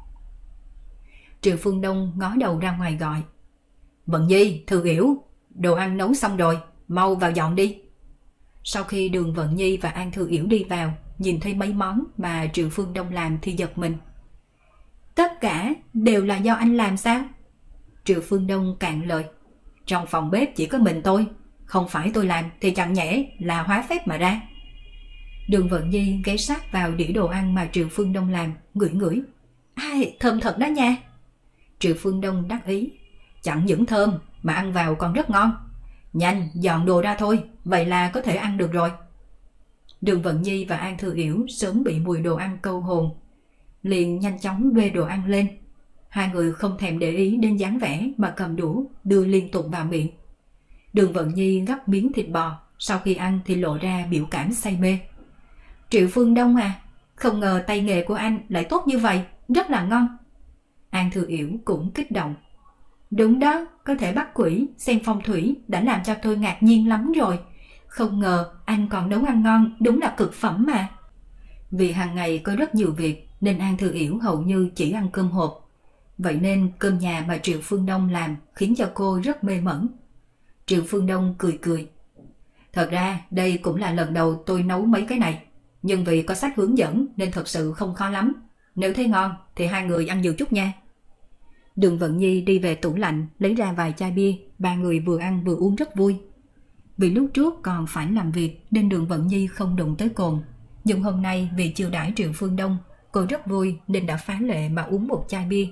Triệu Phương Đông ngó đầu ra ngoài gọi: Vận Nhi, Thư Yểu, đồ ăn nấu xong rồi, mau vào dọn đi. Sau khi Đường Vận Nhi và An Thư Yểu đi vào, nhìn thấy mấy món mà Triệu Phương Đông làm thì giật mình. Tất cả đều là do anh làm sao? Triệu Phương Đông cạn lời: Trong phòng bếp chỉ có mình tôi, không phải tôi làm thì chẳng nhẽ là hóa phép mà ra. Đường Vận Nhi ghé sát vào đĩa đồ ăn mà Triệu Phương Đông làm, ngửi ngửi. Ai, thơm thật đó nha. Triệu Phương Đông đắc ý: Chẳng những thơm mà ăn vào còn rất ngon. Nhanh dọn đồ ra thôi, vậy là có thể ăn được rồi. Đường Vận Nhi và An Thư Yểu sớm bị mùi đồ ăn câu hồn, liền nhanh chóng bê đồ ăn lên. Hai người không thèm để ý đến dáng vẻ mà cầm đũa đưa liên tục vào miệng. Đường Vận Nhi gắp miếng thịt bò, sau khi ăn thì lộ ra biểu cảm say mê. Triệu Phương Đông à, không ngờ tay nghề của anh lại tốt như vậy, rất là ngon. An Thư Yểu cũng kích động. Đúng đó, có thể bắt quỷ, xem phong thủy đã làm cho tôi ngạc nhiên lắm rồi. Không ngờ anh còn nấu ăn ngon, đúng là cực phẩm mà. Vì hàng ngày có rất nhiều việc nên An Thư Yểu hầu như chỉ ăn cơm hộp. Vậy nên cơm nhà mà Triệu Phương Đông làm khiến cho cô rất mê mẩn. Triệu Phương Đông cười cười. Thật ra đây cũng là lần đầu tôi nấu mấy cái này, nhưng vì có sách hướng dẫn nên thật sự không khó lắm. Nếu thấy ngon thì hai người ăn nhiều chút nha. Đường Vận Nhi đi về tủ lạnh lấy ra vài chai bia, ba người vừa ăn vừa uống rất vui. Vì lúc trước còn phải làm việc nên Đường Vận Nhi không đụng tới cồn, nhưng hôm nay vì chiêu đãi Triệu Phương Đông, cô rất vui nên đã phá lệ mà uống một chai bia.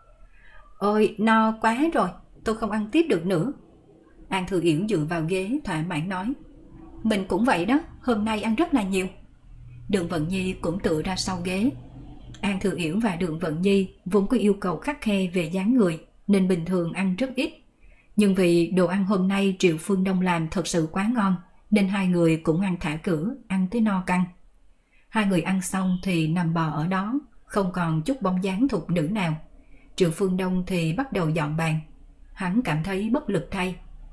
Ôi, no quá rồi, tôi không ăn tiếp được nữa. An Thư Yểu dựa vào ghế thỏa mãn nói. Mình cũng vậy đó, hôm nay ăn rất là nhiều. Đường Vận Nhi cũng tựa ra sau ghế. An Thư Yểu và Đường Vận Nhi vốn có yêu cầu khắt khe về dáng người nên bình thường ăn rất ít. Nhưng vì đồ ăn hôm nay Triệu Phương Đông làm thật sự quá ngon nên hai người cũng ăn thả cửa, ăn tới no căng. Hai người ăn xong thì nằm bò ở đó, không còn chút bóng dáng thục nữ nào. Triệu Phương Đông thì bắt đầu dọn bàn. Hắn cảm thấy bất lực thay.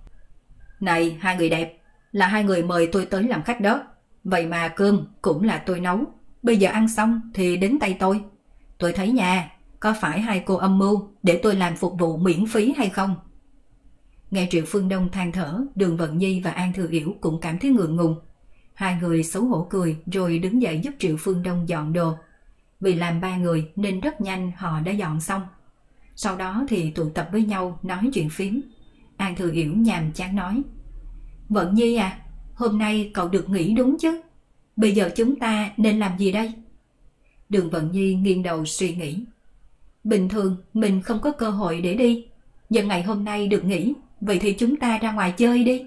Này hai người đẹp, là hai người mời tôi tới làm khách đó. Vậy mà cơm cũng là tôi nấu. Bây giờ ăn xong thì đến tay tôi. Tôi thấy nha, có phải hai cô âm mưu để tôi làm phục vụ miễn phí hay không? Nghe Triệu Phương Đông than thở, Đường Vận Nhi và An Thư Yểu cũng cảm thấy ngượng ngùng. Hai người xấu hổ cười rồi đứng dậy giúp Triệu Phương Đông dọn đồ. Vì làm ba người nên rất nhanh họ đã dọn xong. Sau đó thì tụ tập với nhau nói chuyện phím. An Thư Yểu nhàm chán nói. Vận Nhi à, hôm nay cậu được nghỉ đúng chứ? Bây giờ chúng ta nên làm gì đây? Đường Vận Nhi nghiêng đầu suy nghĩ. Bình thường mình không có cơ hội để đi. Giờ ngày hôm nay được nghỉ, vậy thì chúng ta ra ngoài chơi đi.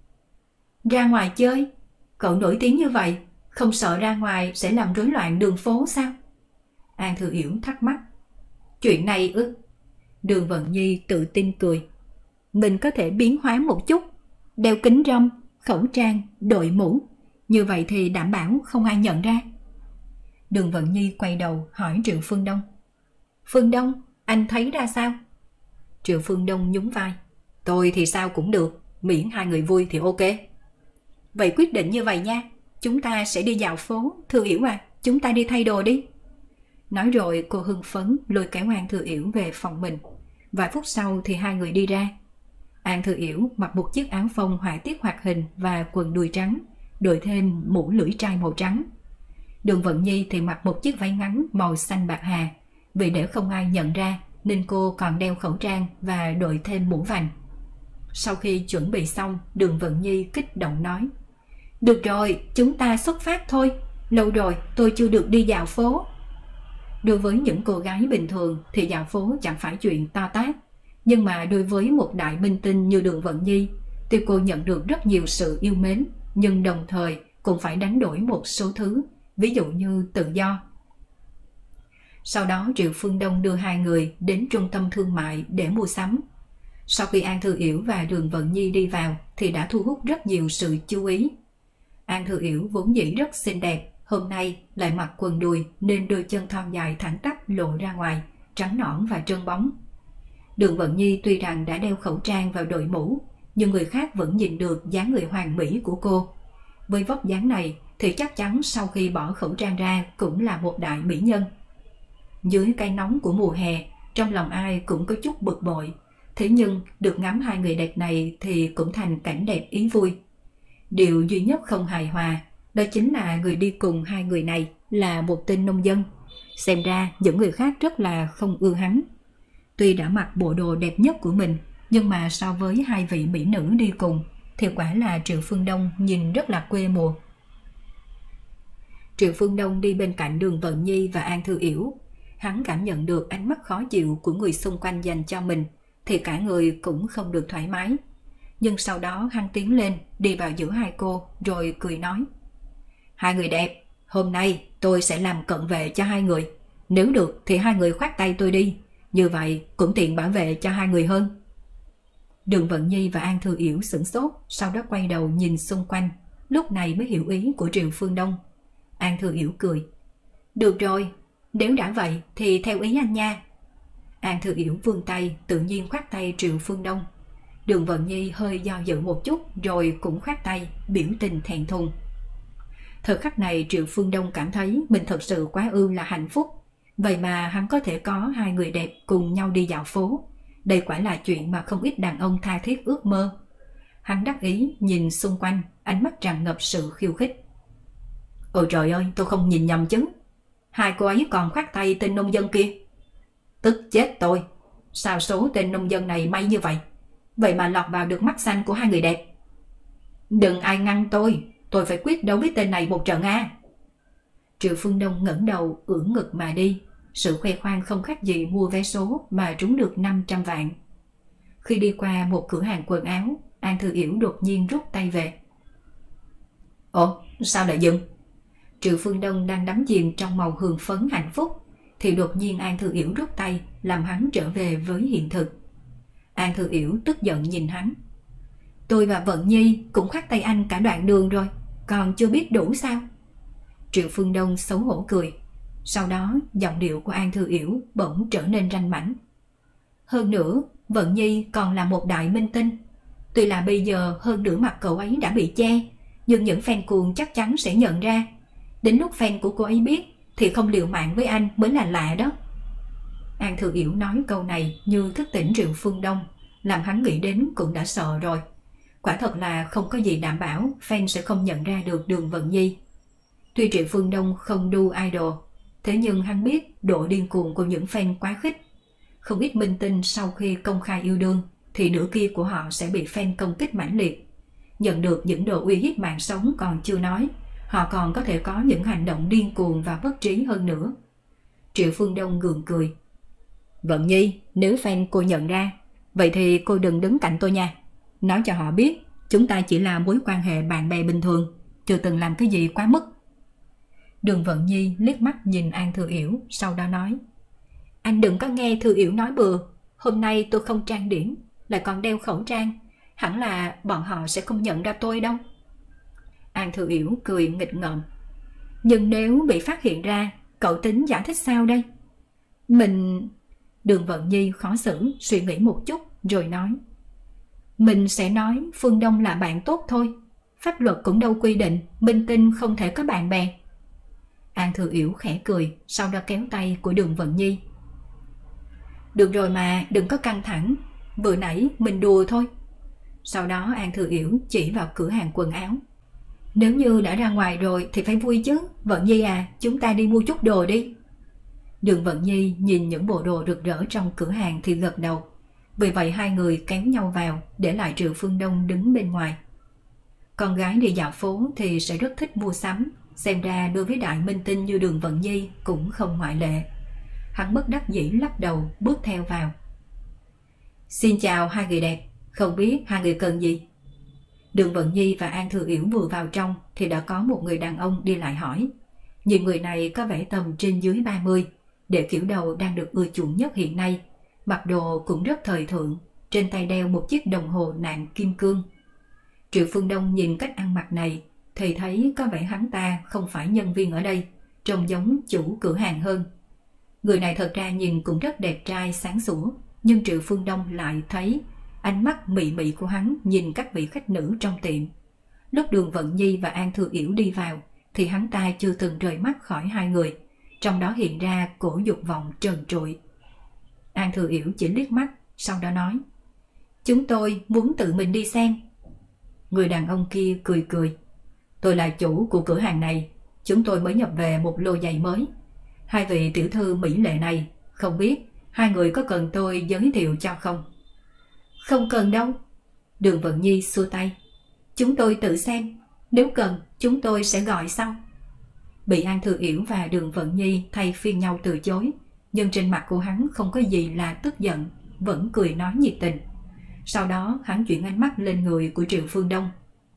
Ra ngoài chơi? Cậu nổi tiếng như vậy, không sợ ra ngoài sẽ làm rối loạn đường phố sao? An Thư Yểu thắc mắc. Chuyện này ư? Đường Vận Nhi tự tin cười. Mình có thể biến hóa một chút, đeo kính râm, khẩu trang, đội mũ. Như vậy thì đảm bảo không ai nhận ra. Đường Vận Nhi quay đầu hỏi Triệu Phương Đông. Phương Đông, anh thấy ra sao? Triệu Phương Đông nhún vai. Tôi thì sao cũng được, miễn hai người vui thì ok. Vậy quyết định như vậy nha, chúng ta sẽ đi dạo phố. Thư Yểu à, chúng ta đi thay đồ đi. Nói rồi cô hưng phấn lôi kéo An Thư Yểu về phòng mình. Vài phút sau thì hai người đi ra. An Thư Yểu mặc một chiếc áo phông họa tiết hoạt hình và quần đùi trắng, đội thêm mũ lưỡi trai màu trắng. Đường Vận Nhi thì mặc một chiếc váy ngắn màu xanh bạc hà. Vì để không ai nhận ra nên cô còn đeo khẩu trang và đội thêm mũ vành. Sau khi chuẩn bị xong, Đường Vận Nhi kích động nói. Được rồi, chúng ta xuất phát thôi. Lâu rồi tôi chưa được đi dạo phố. Đối với những cô gái bình thường thì dạo phố chẳng phải chuyện to tát. Nhưng mà đối với một đại minh tinh như Đường Vận Nhi thì cô nhận được rất nhiều sự yêu mến, nhưng đồng thời cũng phải đánh đổi một số thứ, ví dụ như tự do. Sau đó Triệu Phương Đông đưa hai người đến trung tâm thương mại để mua sắm. Sau khi An Thư Yểu và Đường Vận Nhi đi vào thì đã thu hút rất nhiều sự chú ý. An Thư Yểu vốn dĩ rất xinh đẹp, hôm nay lại mặc quần đùi nên đôi chân thon dài thẳng tắp lộ ra ngoài, trắng nõn và trơn bóng. Đường Vận Nhi tuy rằng đã đeo khẩu trang vào đội mũ, nhưng người khác vẫn nhìn được dáng người hoàn mỹ của cô. Với vóc dáng này thì chắc chắn sau khi bỏ khẩu trang ra cũng là một đại mỹ nhân. Dưới cái nóng của mùa hè, trong lòng ai cũng có chút bực bội. Thế nhưng được ngắm hai người đẹp này thì cũng thành cảnh đẹp ý vui. Điều duy nhất không hài hòa đó chính là người đi cùng hai người này là một tên nông dân. Xem ra những người khác rất là không ưa hắn. Tuy đã mặc bộ đồ đẹp nhất của mình, nhưng mà so với hai vị mỹ nữ đi cùng thì quả là Triệu Phương Đông nhìn rất là quê mùa. Triệu Phương Đông đi bên cạnh Đường Vận Nhi và An Thư Yểu. Hắn cảm nhận được ánh mắt khó chịu của người xung quanh dành cho mình thì cả người cũng không được thoải mái. Nhưng sau đó hắn tiến lên, đi vào giữa hai cô rồi cười nói: Hai người đẹp, hôm nay tôi sẽ làm cận vệ cho hai người. Nếu được thì hai người khoát tay tôi đi, như vậy cũng tiện bảo vệ cho hai người hơn. Đường Vận Nhi và An Thư Yểu sửng sốt, sau đó quay đầu nhìn xung quanh, lúc này mới hiểu ý của Triệu Phương Đông. An Thư Yểu cười: Được rồi, nếu đã vậy thì theo ý anh nha. An Thư Yểu vươn tay, tự nhiên khoát tay Triệu Phương Đông. Đường Vận Nhi hơi do dự một chút rồi cũng khoát tay, biểu tình thẹn thùng. Thời khắc này Triệu Phương Đông cảm thấy mình thật sự quá ư là hạnh phúc. Vậy mà hắn có thể có hai người đẹp cùng nhau đi dạo phố. Đây quả là chuyện mà không ít đàn ông tha thiết ước mơ. Hắn đắc ý nhìn xung quanh, ánh mắt tràn ngập sự khiêu khích. Ôi trời ơi, tôi không nhìn nhầm chứ. Hai cô ấy còn khoát tay tên nông dân kia. Tức chết tôi. Sao số tên nông dân này may như vậy? Vậy mà lọt vào được mắt xanh của hai người đẹp. Đừng ai ngăn tôi phải quyết đấu với tên này một trận a. Triệu Phương Đông ngẩng đầu ưỡn ngực mà đi. Sự khoe khoang không khác gì mua vé số mà trúng được 500 vạn. Khi đi qua một cửa hàng quần áo, An Thư Yểu đột nhiên rút tay về. Ồ, sao lại dừng? Triệu Phương Đông đang đắm chìm trong màu hương phấn hạnh phúc thì đột nhiên An Thư Yểu rút tay, làm hắn trở về với hiện thực. An Thư Yểu tức giận nhìn hắn. Tôi và Vận Nhi cũng khoát tay anh cả đoạn đường rồi, còn chưa biết đủ sao? Triệu Phương Đông xấu hổ cười. Sau đó giọng điệu của An Thư Yểu bỗng trở nên ranh mãnh. Hơn nữa, Vận Nhi còn là một đại minh tinh. Tuy là bây giờ hơn nửa mặt cậu ấy đã bị che, nhưng những fan cuồng chắc chắn sẽ nhận ra. Đến lúc fan của cô ấy biết thì không liều mạng với anh mới là lạ đó. An Thư Yểu nói câu này như thức tỉnh Triệu Phương Đông, làm hắn nghĩ đến cũng đã sợ rồi. Quả thật là không có gì đảm bảo fan sẽ không nhận ra được Đường Vận Nhi. Tuy Triệu Phương Đông không đu idol, thế nhưng hắn biết độ điên cuồng của những fan quá khích. Không ít minh tinh sau khi công khai yêu đương thì nửa kia của họ sẽ bị fan công kích mãnh liệt. Nhận được những đồ uy hiếp mạng sống còn chưa nói, họ còn có thể có những hành động điên cuồng và bất trí hơn nữa. Triệu Phương Đông gượng cười. Vận Nhi, nếu fan cô nhận ra, vậy thì cô đừng đứng cạnh tôi nha. Nói cho họ biết chúng ta chỉ là mối quan hệ bạn bè bình thường, chưa từng làm cái gì quá mức. Đường Vận Nhi liếc mắt nhìn An Thư Yểu, sau đó nói. Anh đừng có nghe Thư Yểu nói bừa. Hôm nay tôi không trang điểm, lại còn đeo khẩu trang. Hẳn là bọn họ sẽ không nhận ra tôi đâu. An Thư Yểu cười nghịch ngợm. Nhưng nếu bị phát hiện ra, cậu tính giải thích sao đây? Đường Vận Nhi khó xử, suy nghĩ một chút rồi nói. Mình sẽ nói Phương Đông là bạn tốt thôi. Pháp luật cũng đâu quy định minh tinh không thể có bạn bè. An Thư Yểu khẽ cười, sau đó kéo tay của Đường Vận Nhi. Được rồi mà, đừng có căng thẳng. Vừa nãy mình đùa thôi. Sau đó An Thư Yểu chỉ vào cửa hàng quần áo. Nếu như đã ra ngoài rồi thì phải vui chứ. Vận Nhi à, chúng ta đi mua chút đồ đi. Đường Vận Nhi nhìn những bộ đồ rực rỡ trong cửa hàng thì gật đầu. Vì vậy hai người kéo nhau vào, để lại Triệu Phương Đông đứng bên ngoài. Con gái đi dạo phố thì sẽ rất thích mua sắm. Xem ra đối với đại minh tinh như Đường Vận Nhi cũng không ngoại lệ. Hắn bất đắc dĩ lắc đầu bước theo vào. Xin chào hai người đẹp, không biết hai người cần gì? Đường Vận Nhi và An Thư Yểu vừa vào trong thì đã có một người đàn ông đi lại hỏi. Nhìn người này có vẻ tầm trên dưới 30, để kiểu đầu đang được ưa chuộng nhất hiện nay. Mặc đồ cũng rất thời thượng, trên tay đeo một chiếc đồng hồ nạng kim cương. Triệu Phương Đông nhìn cách ăn mặc này thì thấy có vẻ hắn ta không phải nhân viên ở đây, trông giống chủ cửa hàng hơn. Người này thật ra nhìn cũng rất đẹp trai sáng sủa, nhưng Triệu Phương Đông lại thấy ánh mắt mị mị của hắn nhìn các vị khách nữ trong tiệm. Lúc Đường Vận Nhi và An Thư Yểu đi vào thì hắn ta chưa từng rời mắt khỏi hai người, trong đó hiện ra cổ dục vọng trần trụi. An Thư Yểu chỉ liếc mắt, sau đó nói: "Chúng tôi muốn tự mình đi xem." Người đàn ông kia cười cười: "Tôi là chủ của cửa hàng này, chúng tôi mới nhập về một lô giày mới. Hai vị tiểu thư mỹ lệ này, không biết hai người có cần tôi giới thiệu cho không?" "Không cần đâu." Đường Vận Nhi xua tay: "Chúng tôi tự xem, nếu cần chúng tôi sẽ gọi sau." Bị An Thư Yểu và Đường Vận Nhi thay phiên nhau từ chối, nhưng trên mặt của hắn không có gì là tức giận, vẫn cười nói nhiệt tình. Sau đó hắn chuyển ánh mắt lên người của Triệu Phương Đông: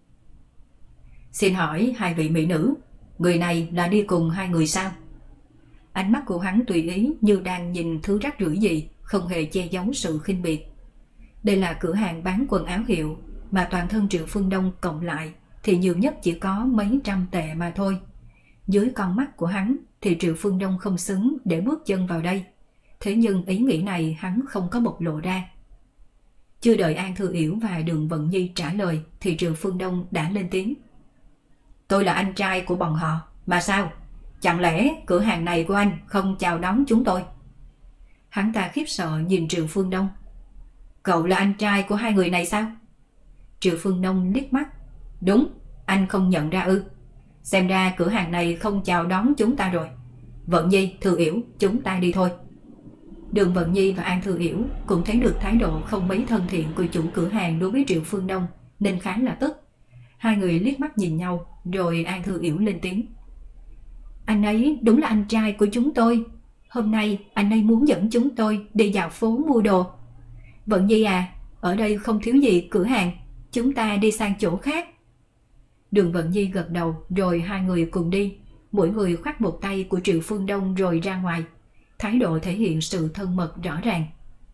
"Xin hỏi hai vị mỹ nữ, người này là đi cùng hai người sao?" Ánh mắt của hắn tùy ý như đang nhìn thứ rác rưởi gì, không hề che giấu sự khinh biệt. Đây là cửa hàng bán quần áo hiệu, mà toàn thân Triệu Phương Đông cộng lại thì nhiều nhất chỉ có mấy trăm tệ mà thôi. Dưới con mắt của hắn thì Triệu Phương Đông không xứng để bước chân vào đây. Thế nhưng ý nghĩ này hắn không có bộc lộ ra. Chưa đợi An Thư Yểu và Đường Vận Nhi trả lời thì Triệu Phương Đông đã lên tiếng: "Tôi là anh trai của bọn họ, mà sao? Chẳng lẽ cửa hàng này của anh không chào đón chúng tôi?" Hắn ta khiếp sợ nhìn Triệu Phương Đông: "Cậu là anh trai của hai người này sao?" Triệu Phương Đông liếc mắt: "Đúng, anh không nhận ra ư? Xem ra cửa hàng này không chào đón chúng ta rồi. Vận Nhi, Thư Yểu, chúng ta đi thôi." Đường Vận Nhi và An Thư Yểu cũng thấy được thái độ không mấy thân thiện của chủ cửa hàng đối với Triệu Phương Đông nên khá là tức. Hai người liếc mắt nhìn nhau, rồi An Thư Yểu lên tiếng: "Anh ấy đúng là anh trai của chúng tôi. Hôm nay anh ấy muốn dẫn chúng tôi đi dạo phố mua đồ. Vận Nhi à, ở đây không thiếu gì cửa hàng, chúng ta đi sang chỗ khác." Đường Vận Nhi gật đầu, rồi hai người cùng đi. Mỗi người khoác một tay của Triệu Phương Đông rồi ra ngoài. Thái độ thể hiện sự thân mật rõ ràng.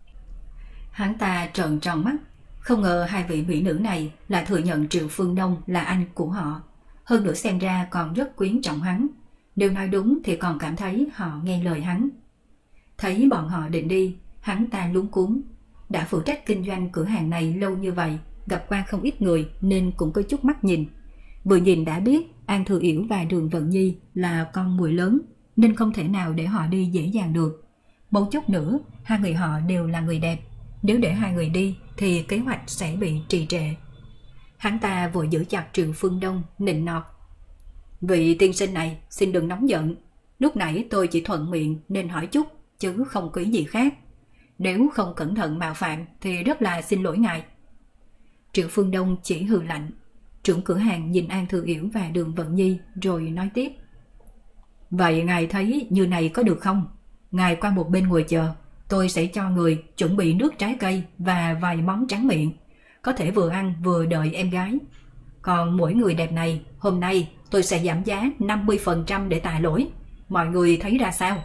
Hắn ta trợn tròn mắt, không ngờ hai vị mỹ nữ này lại thừa nhận Triệu Phương Đông là anh của họ. Hơn nữa xem ra còn rất quý trọng hắn. Nếu nói đúng thì còn cảm thấy họ nghe lời hắn. Thấy bọn họ định đi, hắn ta luống cuống. Đã phụ trách kinh doanh cửa hàng này lâu như vậy, gặp qua không ít người nên cũng có chút mắt nhìn. Vừa nhìn đã biết An Thư Yểu và Đường Vận Nhi là con mồi lớn, nên không thể nào để họ đi dễ dàng được. Một chút nữa, hai người họ đều là người đẹp. Nếu để hai người đi thì kế hoạch sẽ bị trì trệ. Hắn ta vội giữ chặt Triệu Phương Đông, nịnh nọt: "Vị tiên sinh này, xin đừng nóng giận. Lúc nãy tôi chỉ thuận miệng nên hỏi chút, chứ không có ý gì khác. Nếu không cẩn thận mạo phạm thì rất là xin lỗi ngài." Triệu Phương Đông chỉ hừ lạnh. Trưởng cửa hàng nhìn An Thư Yểu và Đường Vận Nhi rồi nói tiếp: "Vậy ngài thấy như này có được không? Ngài qua một bên ngồi chờ, tôi sẽ cho người chuẩn bị nước trái cây và vài món tráng miệng, có thể vừa ăn vừa đợi em gái. Còn mỗi người đẹp này, hôm nay tôi sẽ giảm giá 50% để tạ lỗi. Mọi người thấy ra sao?"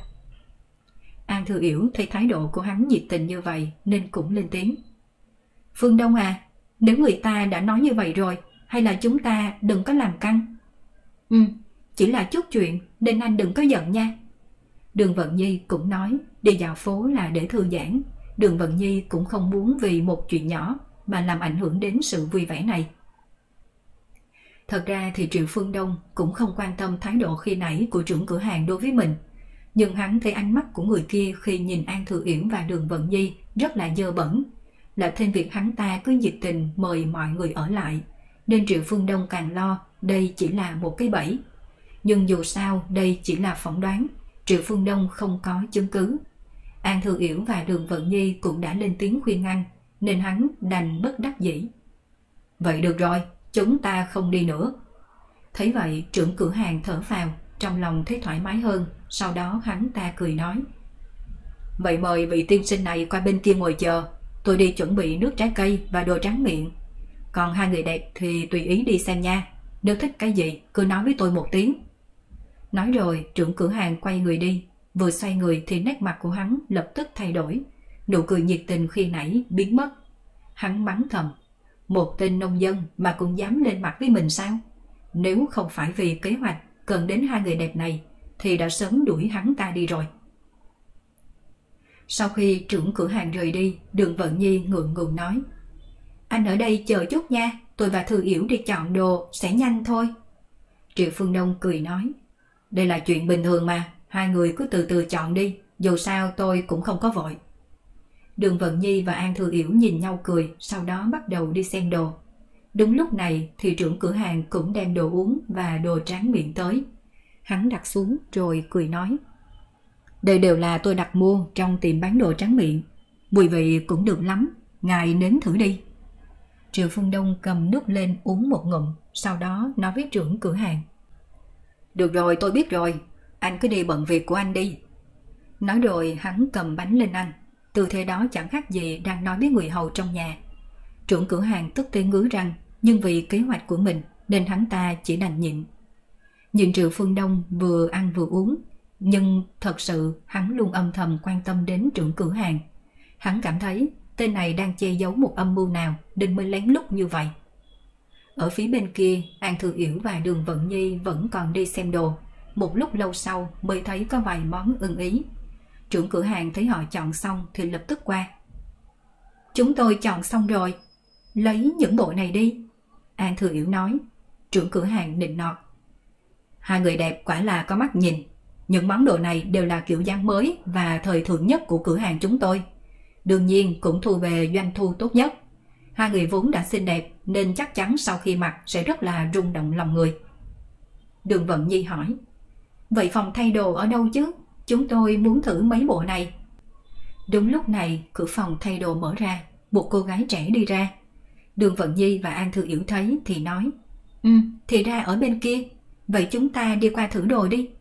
An Thư Yểu thấy thái độ của hắn nhiệt tình như vậy nên cũng lên tiếng: "Phương Đông à, nếu người ta đã nói như vậy rồi, hay là chúng ta đừng có làm căng." Chỉ là chút chuyện nên anh đừng có giận nha." Đường Vận Nhi cũng nói đi dạo phố là để thư giãn. Đường Vận Nhi cũng không muốn vì một chuyện nhỏ mà làm ảnh hưởng đến sự vui vẻ này. Thật ra thì Triệu Phương Đông cũng không quan tâm thái độ khi nãy của trưởng cửa hàng đối với mình. Nhưng hắn thấy ánh mắt của người kia khi nhìn An Thư Yểu và Đường Vận Nhi rất là dơ bẩn. Lại thêm việc hắn ta cứ nhiệt tình mời mọi người ở lại, nên Triệu Phương Đông càng lo đây chỉ là một cái bẫy. Nhưng dù sao đây chỉ là phỏng đoán, Triệu Phương Đông không có chứng cứ. An Thư Yểu và Đường Vận Nhi cũng đã lên tiếng khuyên ngăn, nên hắn đành bất đắc dĩ: "Vậy được rồi, chúng ta không đi nữa." Thấy vậy, trưởng cửa hàng thở phào, trong lòng thấy thoải mái hơn. Sau đó hắn ta cười nói: "Vậy mời vị tiên sinh này qua bên kia ngồi chờ, tôi đi chuẩn bị nước trái cây và đồ tráng miệng. Còn hai người đẹp thì tùy ý đi xem nha, nếu thích cái gì cứ nói với tôi một tiếng." Nói rồi trưởng cửa hàng quay người đi. Vừa xoay người thì nét mặt của hắn lập tức thay đổi. Nụ cười nhiệt tình khi nãy biến mất. Hắn mắng thầm, một tên nông dân mà cũng dám lên mặt với mình sao? Nếu không phải vì kế hoạch cần đến hai người đẹp này thì đã sớm đuổi hắn ta đi rồi. Sau khi trưởng cửa hàng rời đi, Đường Vận Nhi ngượng ngùng nói, anh ở đây chờ chút nha, tôi và Thư Yểu đi chọn đồ, sẽ nhanh thôi. Triệu Phương Đông cười nói, đây là chuyện bình thường mà, hai người cứ từ từ chọn đi, dù sao tôi cũng không có vội. Đường Vận Nhi và An Thư Yểu nhìn nhau cười, sau đó bắt đầu đi xem đồ. Đúng lúc này thì trưởng cửa hàng cũng đem đồ uống và đồ tráng miệng tới. Hắn đặt xuống rồi cười nói, đây đều là tôi đặt mua trong tiệm bán đồ tráng miệng, mùi vị cũng được lắm, ngài nếm thử đi. Triệu Phương Đông cầm nước lên uống một ngụm, sau đó nói với trưởng cửa hàng, được rồi, tôi biết rồi, anh cứ đi bận việc của anh đi. Nói rồi hắn cầm bánh lên ăn, tư thế đó chẳng khác gì đang nói với người hầu trong nhà. Trưởng cửa hàng tức tới ngứa răng, nhưng vì kế hoạch của mình nên hắn ta chỉ đành nhịn. Nhìn Triệu Phương Đông vừa ăn vừa uống, nhưng thật sự hắn luôn âm thầm quan tâm đến trưởng cửa hàng. Hắn cảm thấy tên này đang che giấu một âm mưu nào nên mới lén lút như vậy. Ở phía bên kia, An Thư Yểu và Đường Vận Nhi vẫn còn đi xem đồ. Một lúc lâu sau mới thấy có vài món ưng ý. Trưởng cửa hàng thấy họ chọn xong thì lập tức qua. Chúng tôi chọn xong rồi, lấy những bộ này đi, An Thư Yểu nói. Trưởng cửa hàng nịnh nọt, hai người đẹp quả là có mắt nhìn. Những món đồ này đều là kiểu dáng mới và thời thượng nhất của cửa hàng chúng tôi. Đương nhiên cũng thu về doanh thu tốt nhất. Hai người vốn đã xinh đẹp nên chắc chắn sau khi mặc sẽ rất là rung động lòng người. Đường Vận Nhi hỏi, vậy phòng thay đồ ở đâu chứ? Chúng tôi muốn thử mấy bộ này. Đúng lúc này cửa phòng thay đồ mở ra, một cô gái trẻ đi ra. Đường Vận Nhi và An Thư Yểu thấy thì nói, thì ra ở bên kia, vậy chúng ta đi qua thử đồ đi.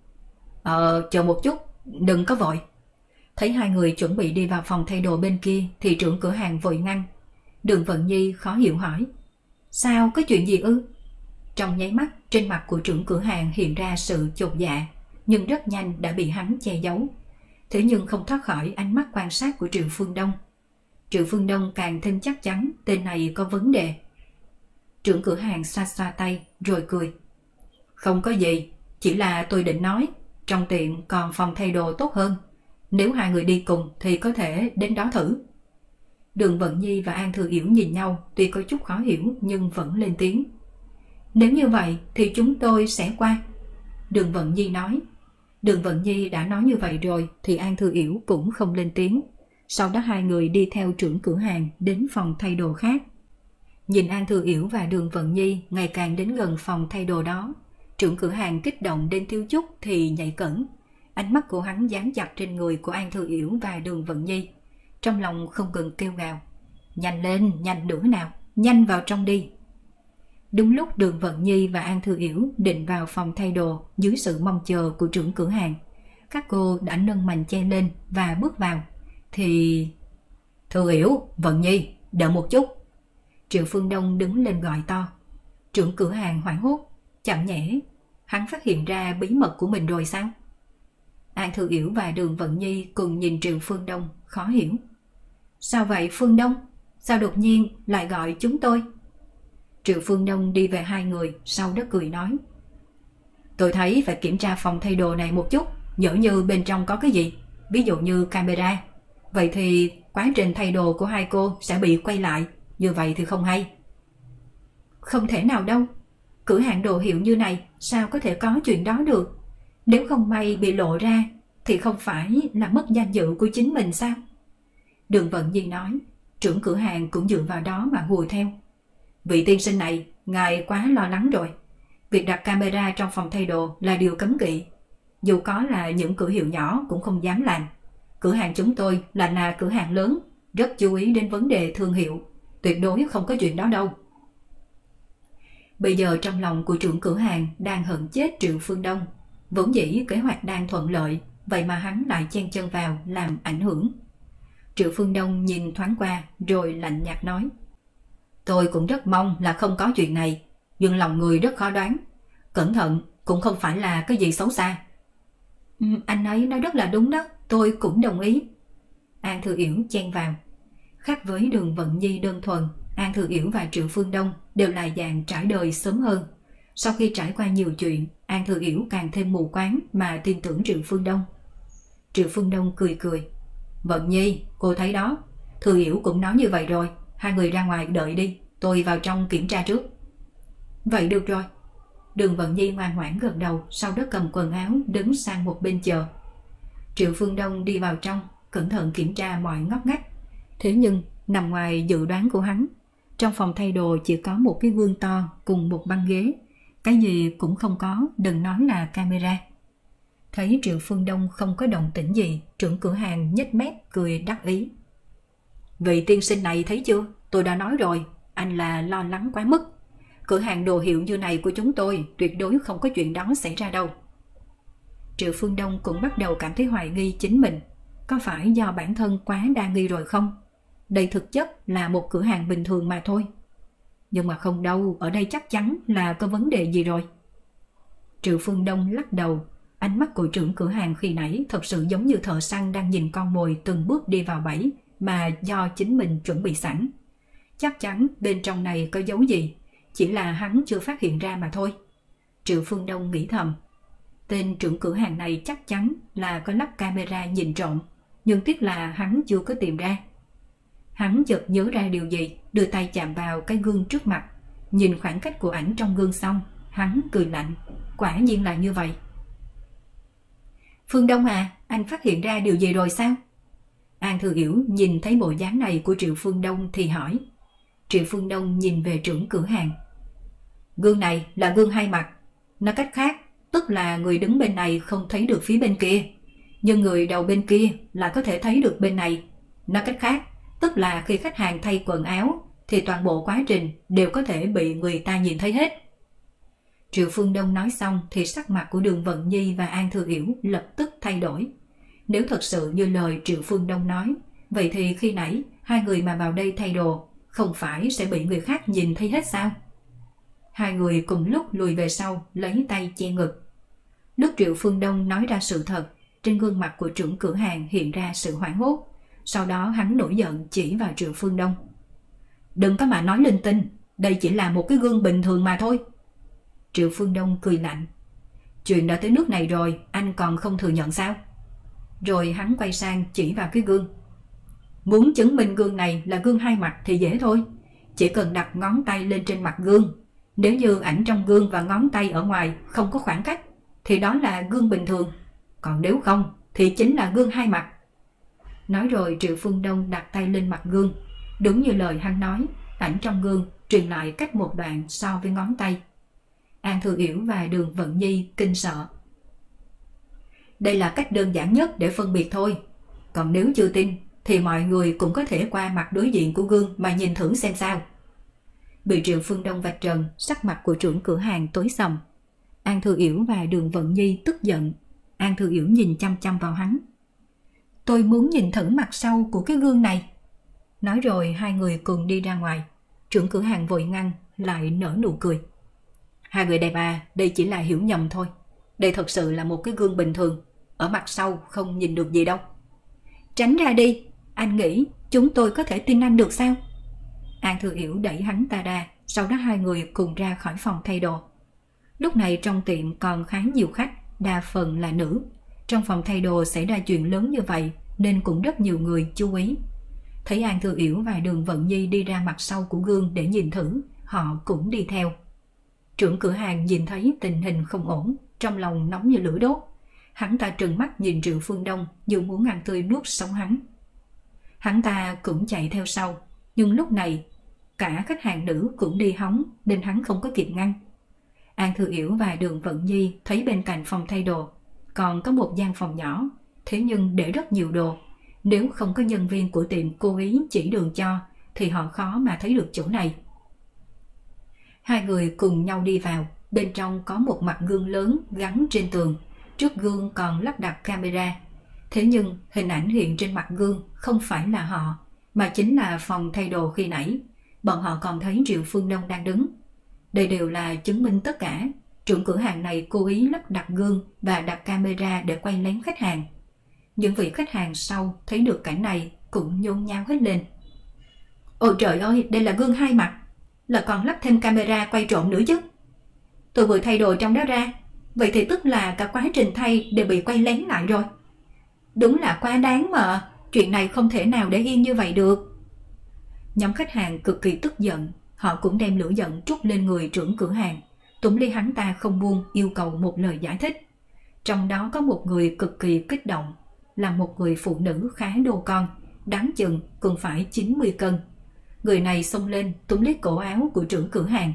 Chờ một chút, đừng có vội. Thấy hai người chuẩn bị đi vào phòng thay đồ bên kia thì trưởng cửa hàng vội ngăn. Đường Vận Nhi khó hiểu hỏi, sao, có chuyện gì ư? Trong nháy mắt trên mặt của trưởng cửa hàng hiện ra sự chột dạ, nhưng rất nhanh đã bị hắn che giấu. Thế nhưng không thoát khỏi ánh mắt quan sát của Triệu Phương Đông. Triệu Phương Đông càng thêm chắc chắn tên này có vấn đề. Trưởng cửa hàng xoa xoa tay rồi cười, không có gì, chỉ là tôi định nói trong tiệm còn phòng thay đồ tốt hơn, nếu hai người đi cùng thì có thể đến đó thử. Đường Vận Nhi và An Thư Yểu nhìn nhau, tuy có chút khó hiểu nhưng vẫn lên tiếng, nếu như vậy thì chúng tôi sẽ qua. Đường Vận Nhi nói. Đường Vận Nhi đã nói như vậy rồi thì An Thư Yểu cũng không lên tiếng. Sau đó hai người đi theo trưởng cửa hàng đến phòng thay đồ khác. Nhìn An Thư Yểu và Đường Vận Nhi ngày càng đến gần phòng thay đồ đó, trưởng cửa hàng kích động đến thiếu chút thì nhảy cẫng. Ánh mắt của hắn dán chặt trên người của An Thư Yểu và Đường Vận Nhi, trong lòng không ngừng kêu gào, nhanh lên, nhanh nữa nào, nhanh vào trong đi. Đúng lúc Đường Vận Nhi và An Thư Yểu định vào phòng thay đồ dưới sự mong chờ của trưởng cửa hàng, các cô đã nâng mành che lên và bước vào thì... Thư Yểu, Vận Nhi, đợi một chút. Triệu Phương Đông đứng lên gọi to. Trưởng cửa hàng hoảng hốt, chẳng nhẽ hắn phát hiện ra bí mật của mình rồi sao? An Thư Yểu và Đường Vận Nhi cùng nhìn Triệu Phương Đông khó hiểu. Sao vậy Phương Đông? Sao đột nhiên lại gọi chúng tôi? Triệu Phương Đông đi về hai người, sau đó cười nói, tôi thấy phải kiểm tra phòng thay đồ này một chút, nhỡ như bên trong có cái gì, ví dụ như camera. Vậy thì quá trình thay đồ của hai cô sẽ bị quay lại, như vậy thì không hay. Không thể nào đâu, cửa hàng đồ hiệu như này sao có thể có chuyện đó được? Nếu không may bị lộ ra thì không phải là mất danh dự của chính mình sao? Đường Vận Nhi nói. Trưởng cửa hàng cũng dựa vào đó mà hùa theo. Vị tiên sinh này, ngài quá lo lắng rồi. Việc đặt camera trong phòng thay đồ là điều cấm kỵ. Dù có là những cửa hiệu nhỏ cũng không dám làm. Cửa hàng chúng tôi là cửa hàng lớn, rất chú ý đến vấn đề thương hiệu. Tuyệt đối không có chuyện đó đâu. Bây giờ trong lòng của trưởng cửa hàng đang hận chết Triệu Phương Đông. Vốn dĩ kế hoạch đang thuận lợi, vậy mà hắn lại chen chân vào làm ảnh hưởng. Triệu Phương Đông nhìn thoáng qua rồi lạnh nhạt nói, tôi cũng rất mong là không có chuyện này, nhưng lòng người rất khó đoán. Cẩn thận cũng không phải là cái gì xấu xa. Anh ấy nói rất là đúng đó, tôi cũng đồng ý. An Thư Yểu chen vào. Khác với Đường Vận Nhi đơn thuần, An Thư Yểu và Triệu Phương Đông đều là dạng trải đời sớm hơn. Sau khi trải qua nhiều chuyện, An Thư Yểu càng thêm mù quáng mà tin tưởng Triệu Phương Đông. Triệu Phương Đông cười cười. Vận Nhi, cô thấy đó, Thư Yểu cũng nói như vậy rồi, hai người ra ngoài đợi đi, tôi vào trong kiểm tra trước. Vậy được rồi. Đường Vận Nhi ngoan ngoãn gật đầu, sau đó cầm quần áo đứng sang một bên chờ. Triệu Phương Đông đi vào trong, cẩn thận kiểm tra mọi ngóc ngách. Thế nhưng nằm ngoài dự đoán của hắn, trong phòng thay đồ chỉ có một cái gương to cùng một băng ghế, cái gì cũng không có, đừng nói là camera. Thấy Triệu Phương Đông không có động tĩnh gì, trưởng cửa hàng nhếch mép cười đắc ý. Vị tiên sinh này thấy chưa, tôi đã nói rồi, anh là lo lắng quá mức. Cửa hàng đồ hiệu như này của chúng tôi tuyệt đối không có chuyện đó xảy ra đâu. Triệu Phương Đông cũng bắt đầu cảm thấy hoài nghi chính mình. Có phải do bản thân quá đa nghi rồi không? Đây thực chất là một cửa hàng bình thường mà thôi. Nhưng mà không đâu, ở đây chắc chắn là có vấn đề gì rồi. Triệu Phương Đông lắc đầu. Ánh mắt của trưởng cửa hàng khi nãy thật sự giống như thợ săn đang nhìn con mồi từng bước đi vào bẫy mà do chính mình chuẩn bị sẵn. Chắc chắn bên trong này có dấu gì, chỉ là hắn chưa phát hiện ra mà thôi. Triệu Phương Đông nghĩ thầm. Tên trưởng cửa hàng này chắc chắn là có lắp camera nhìn trộm, nhưng tiếc là hắn chưa có tìm ra. Hắn chợt nhớ ra điều gì, đưa tay chạm vào cái gương trước mặt. Nhìn khoảng cách của ảnh trong gương xong, hắn cười lạnh. Quả nhiên là như vậy. Phương Đông à, anh phát hiện ra điều gì rồi sao? An Thư Yểu nhìn thấy bộ dáng này của Triệu Phương Đông thì hỏi. Triệu Phương Đông nhìn về trưởng cửa hàng. Gương này là gương hai mặt. Nói cách khác, tức là người đứng bên này không thấy được phía bên kia, nhưng người đầu bên kia là có thể thấy được bên này. Nói cách khác, tức là khi khách hàng thay quần áo thì toàn bộ quá trình đều có thể bị người ta nhìn thấy hết. Triệu Phương Đông nói xong thì sắc mặt của Đường Vận Nhi và An Thư Yểu lập tức thay đổi. Nếu thật sự như lời Triệu Phương Đông nói, vậy thì khi nãy hai người mà vào đây thay đồ không phải sẽ bị người khác nhìn thấy hết sao? Hai người cùng lúc lùi về sau, lấy tay che ngực. Lúc Triệu Phương Đông nói ra sự thật, trên gương mặt của trưởng cửa hàng hiện ra sự hoảng hốt. Sau đó hắn nổi giận chỉ vào Triệu Phương Đông. Đừng có mà nói linh tinh, đây chỉ là một cái gương bình thường mà thôi. Triệu Phương Đông cười lạnh. Chuyện đã tới nước này rồi, anh còn không thừa nhận sao? Rồi hắn quay sang chỉ vào cái gương. Muốn chứng minh gương này là gương hai mặt thì dễ thôi. Chỉ cần đặt ngón tay lên trên mặt gương. Nếu như ảnh trong gương và ngón tay ở ngoài không có khoảng cách thì đó là gương bình thường. Còn nếu không thì chính là gương hai mặt. Nói rồi Triệu Phương Đông đặt tay lên mặt gương. Đúng như lời hắn nói, ảnh trong gương truyền lại cách một đoạn so với ngón tay. An Thư Yểu và Đường Vận Nhi kinh sợ. Đây là cách đơn giản nhất để phân biệt thôi. Còn nếu chưa tin thì mọi người cũng có thể qua mặt đối diện của gương mà nhìn thử xem sao. Bị Triệu Phương Đông vạch trần, sắc mặt của trưởng cửa hàng tối sầm. An Thư Yểu và Đường Vận Nhi tức giận. An Thư Yểu nhìn chăm chăm vào hắn. Tôi muốn nhìn thử mặt sau của cái gương này. Nói rồi hai người cùng đi ra ngoài. Trưởng cửa hàng vội ngăn, lại nở nụ cười. Hai người đẹp à, đây chỉ là hiểu nhầm thôi. Đây thật sự là một cái gương bình thường. Ở mặt sau không nhìn được gì đâu. Tránh ra đi, anh nghĩ chúng tôi có thể tin anh được sao? An Thư Yểu đẩy hắn ta ra, sau đó hai người cùng ra khỏi phòng thay đồ. Lúc này trong tiệm còn khá nhiều khách, đa phần là nữ. Trong phòng thay đồ xảy ra chuyện lớn như vậy nên cũng rất nhiều người chú ý. Thấy An Thư Yểu và Đường Vận Nhi đi ra mặt sau của gương để nhìn thử, họ cũng đi theo. Trưởng cửa hàng nhìn thấy tình hình không ổn, trong lòng nóng như lửa đốt. Hắn ta trừng mắt nhìn Triệu Phương Đông như muốn ăn tươi nuốt sống hắn. Hắn ta cũng chạy theo sau, nhưng lúc này cả khách hàng nữ cũng đi hóng nên hắn không có kịp ngăn. An Thư Yểu và Đường Vận Nhi thấy bên cạnh phòng thay đồ còn có một gian phòng nhỏ, thế nhưng để rất nhiều đồ. Nếu không có nhân viên của tiệm cố ý chỉ đường cho thì họ khó mà thấy được chỗ này. Hai người cùng nhau đi vào. Bên trong có một mặt gương lớn gắn trên tường. Trước gương còn lắp đặt camera. Thế nhưng hình ảnh hiện trên mặt gương không phải là họ, mà chính là phòng thay đồ khi nãy. Bọn họ còn thấy Triệu Phương Đông đang đứng. Đây đều là chứng minh tất cả. Trưởng cửa hàng này cố ý lắp đặt gương và đặt camera để quay lén khách hàng. Những vị khách hàng sau thấy được cảnh này cũng nhốn nháo hết lên. Ôi trời ơi, đây là gương hai mặt, là còn lắp thêm camera quay trộm nữa chứ. Tôi vừa thay đồ trong đó ra, vậy thì tức là cả quá trình thay đều bị quay lén lại rồi. Đúng là quá đáng mà, chuyện này không thể nào để yên như vậy được. Nhóm khách hàng cực kỳ tức giận, họ cũng đem lửa giận trút lên người trưởng cửa hàng, túm lấy hắn ta không buông, yêu cầu một lời giải thích. Trong đó có một người cực kỳ kích động, là một người phụ nữ khá đô con, đáng chừng cũng phải 90 cân. Người này xông lên túm lấy cổ áo của trưởng cửa hàng.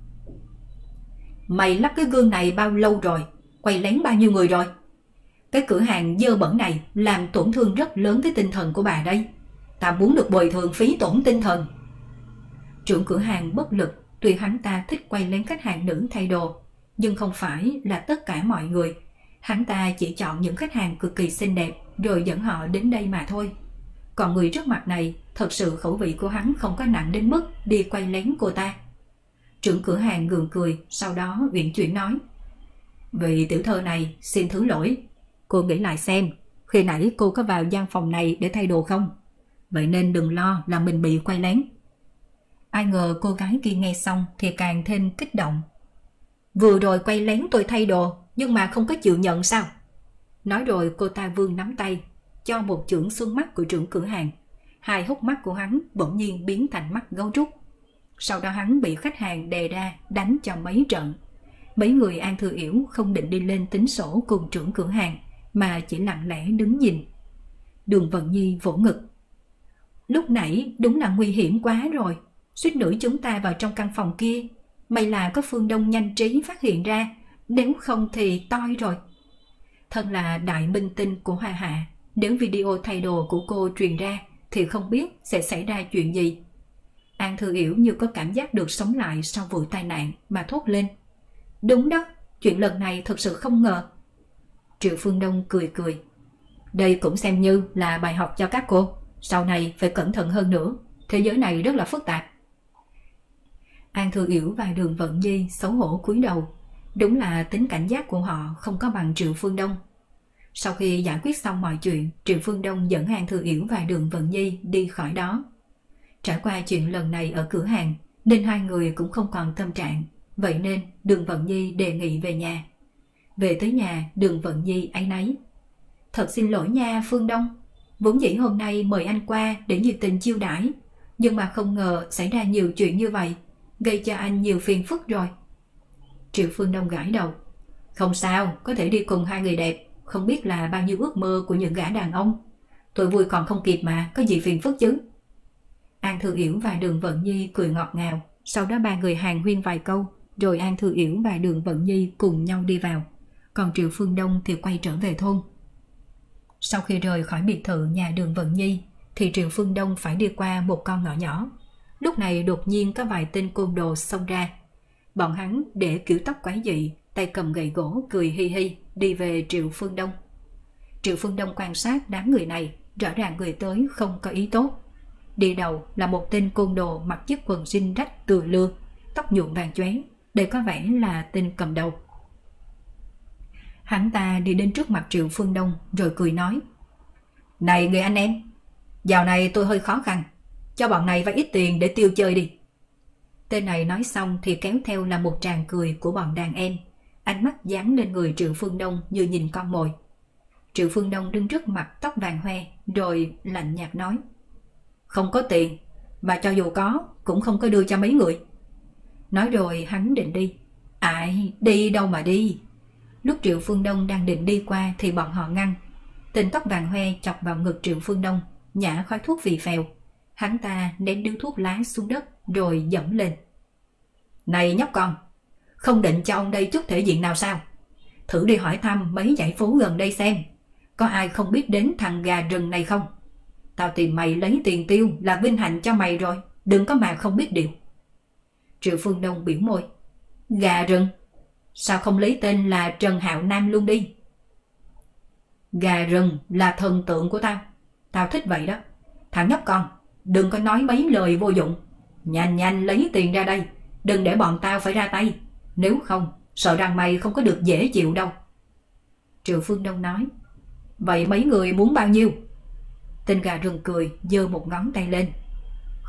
Mày lắp cái gương này bao lâu rồi? Quay lén bao nhiêu người rồi? Cái cửa hàng dơ bẩn này làm tổn thương rất lớn tới tinh thần của bà đây. Ta muốn được bồi thường phí tổn tinh thần. Trưởng cửa hàng bất lực, tuy hắn ta thích quay lén khách hàng nữ thay đồ, nhưng không phải là tất cả mọi người. Hắn ta chỉ chọn những khách hàng cực kỳ xinh đẹp rồi dẫn họ đến đây mà thôi. Còn người trước mặt này, thật sự khẩu vị của hắn không có nặng đến mức đi quay lén cô ta. Trưởng cửa hàng gượng cười, sau đó uyển chuyển nói: Vị tiểu thơ này xin thứ lỗi. Cô nghĩ lại xem, khi nãy cô có vào gian phòng này để thay đồ không? Vậy nên đừng lo là mình bị quay lén. Ai ngờ cô gái kia nghe xong thì càng thêm kích động. Vừa rồi quay lén tôi thay đồ, nhưng mà không có chịu nhận sao? Nói rồi cô ta vươn nắm tay, cho một chưởng xuống mắt của trưởng cửa hàng. Hai hốc mắt của hắn bỗng nhiên biến thành mắt gấu trúc. Sau đó hắn bị khách hàng đè ra đánh cho mấy trận. Mấy người An Thư Yểu không định đi lên tính sổ cùng trưởng cửa hàng, mà chỉ lặng lẽ đứng nhìn. Đường Vận Nhi vỗ ngực. Lúc nãy đúng là nguy hiểm quá rồi, suýt nữa chúng ta vào trong căn phòng kia. May là có Phương Đông nhanh trí phát hiện ra, nếu không thì toi rồi. Thân là đại minh tinh của Hoa Hạ, nếu video thay đồ của cô truyền ra thì không biết sẽ xảy ra chuyện gì. An Thư Yểu như có cảm giác được sống lại sau vụ tai nạn mà thốt lên. Đúng đó, chuyện lần này thật sự không ngờ. Triệu Phương Đông cười cười. Đây cũng xem như là bài học cho các cô. Sau này phải cẩn thận hơn nữa. Thế giới này rất là phức tạp. An Thư Yểu và Đường Vận Nhi xấu hổ cúi đầu. Đúng là tính cảnh giác của họ không có bằng Triệu Phương Đông. Sau khi giải quyết xong mọi chuyện, Triệu Phương Đông dẫn An Thư Yểu và Đường Vận Nhi đi khỏi đó. Trải qua chuyện lần này ở cửa hàng nên hai người cũng không còn tâm trạng. Vậy nên Đường Vận Nhi đề nghị về nhà. Về tới nhà, Đường Vận Nhi áy náy. Thật xin lỗi nha Phương Đông, vốn dĩ hôm nay mời anh qua để nhiệt tình chiêu đãi, nhưng mà không ngờ xảy ra nhiều chuyện như vậy, gây cho anh nhiều phiền phức rồi. Triệu Phương Đông gãi đầu. Không sao, có thể đi cùng hai người đẹp, không biết là bao nhiêu ước mơ của những gã đàn ông. Tôi vui còn không kịp mà, có gì phiền phức chứ. An Thư Yểu và Đường Vận Nhi cười ngọt ngào, sau đó ba người hàn huyên vài câu, rồi An Thư Yểu và Đường Vận Nhi cùng nhau đi vào, còn Triệu Phương Đông thì quay trở về thôn. Sau khi rời khỏi biệt thự nhà Đường Vận Nhi thì Triệu Phương Đông phải đi qua một con ngõ nhỏ. Lúc này đột nhiên có vài tên côn đồ xông ra. Bọn hắn để kiểu tóc quái dị, tay cầm gậy gỗ cười hi hi đi về Triệu Phương Đông. Triệu Phương Đông quan sát đám người này, rõ ràng người tới không có ý tốt. Đi đầu là một tên côn đồ mặc chiếc quần jean rách từ lưa, tóc nhuộm vàng chóe, đây có vẻ là tên cầm đầu. Hắn ta đi đến trước mặt Triệu Phương Đông rồi cười nói. Này người anh em, dạo này tôi hơi khó khăn, cho bọn này vay ít tiền để tiêu chơi đi. Tên này nói xong thì kéo theo là một tràng cười của bọn đàn em, ánh mắt dán lên người Triệu Phương Đông như nhìn con mồi. Triệu Phương Đông đứng trước mặt tóc vàng hoe rồi lạnh nhạt nói. Không có tiền, mà cho dù có cũng không có đưa cho mấy người. Nói rồi hắn định đi. Ai, đi đâu mà đi. Lúc Triệu Phương Đông đang định đi qua thì bọn họ ngăn. Tên tóc vàng hoe chọc vào ngực Triệu Phương Đông, nhả khói thuốc phì phèo. Hắn ta ném điếu thuốc lá xuống đất rồi dẫm lên. Này nhóc con, không định cho ông đây chút thể diện nào sao? Thử đi hỏi thăm mấy dãy phố gần đây xem, có ai không biết đến thằng gà rừng này không? Tao tìm mày lấy tiền tiêu là vinh hạnh cho mày rồi, đừng có mà không biết điều. Triệu Phương Đông biểu môi. Gà rừng? Sao không lấy tên là Trần Hạo Nam luôn đi? Gà rừng là thần tượng của tao, tao thích vậy đó. Thằng nhóc con, đừng có nói mấy lời vô dụng. Nhanh nhanh lấy tiền ra đây, đừng để bọn tao phải ra tay. Nếu không, sợ rằng mày không có được dễ chịu đâu. Triệu Phương Đông nói. Vậy mấy người muốn bao nhiêu? Tên gà rừng cười, giơ một ngón tay lên.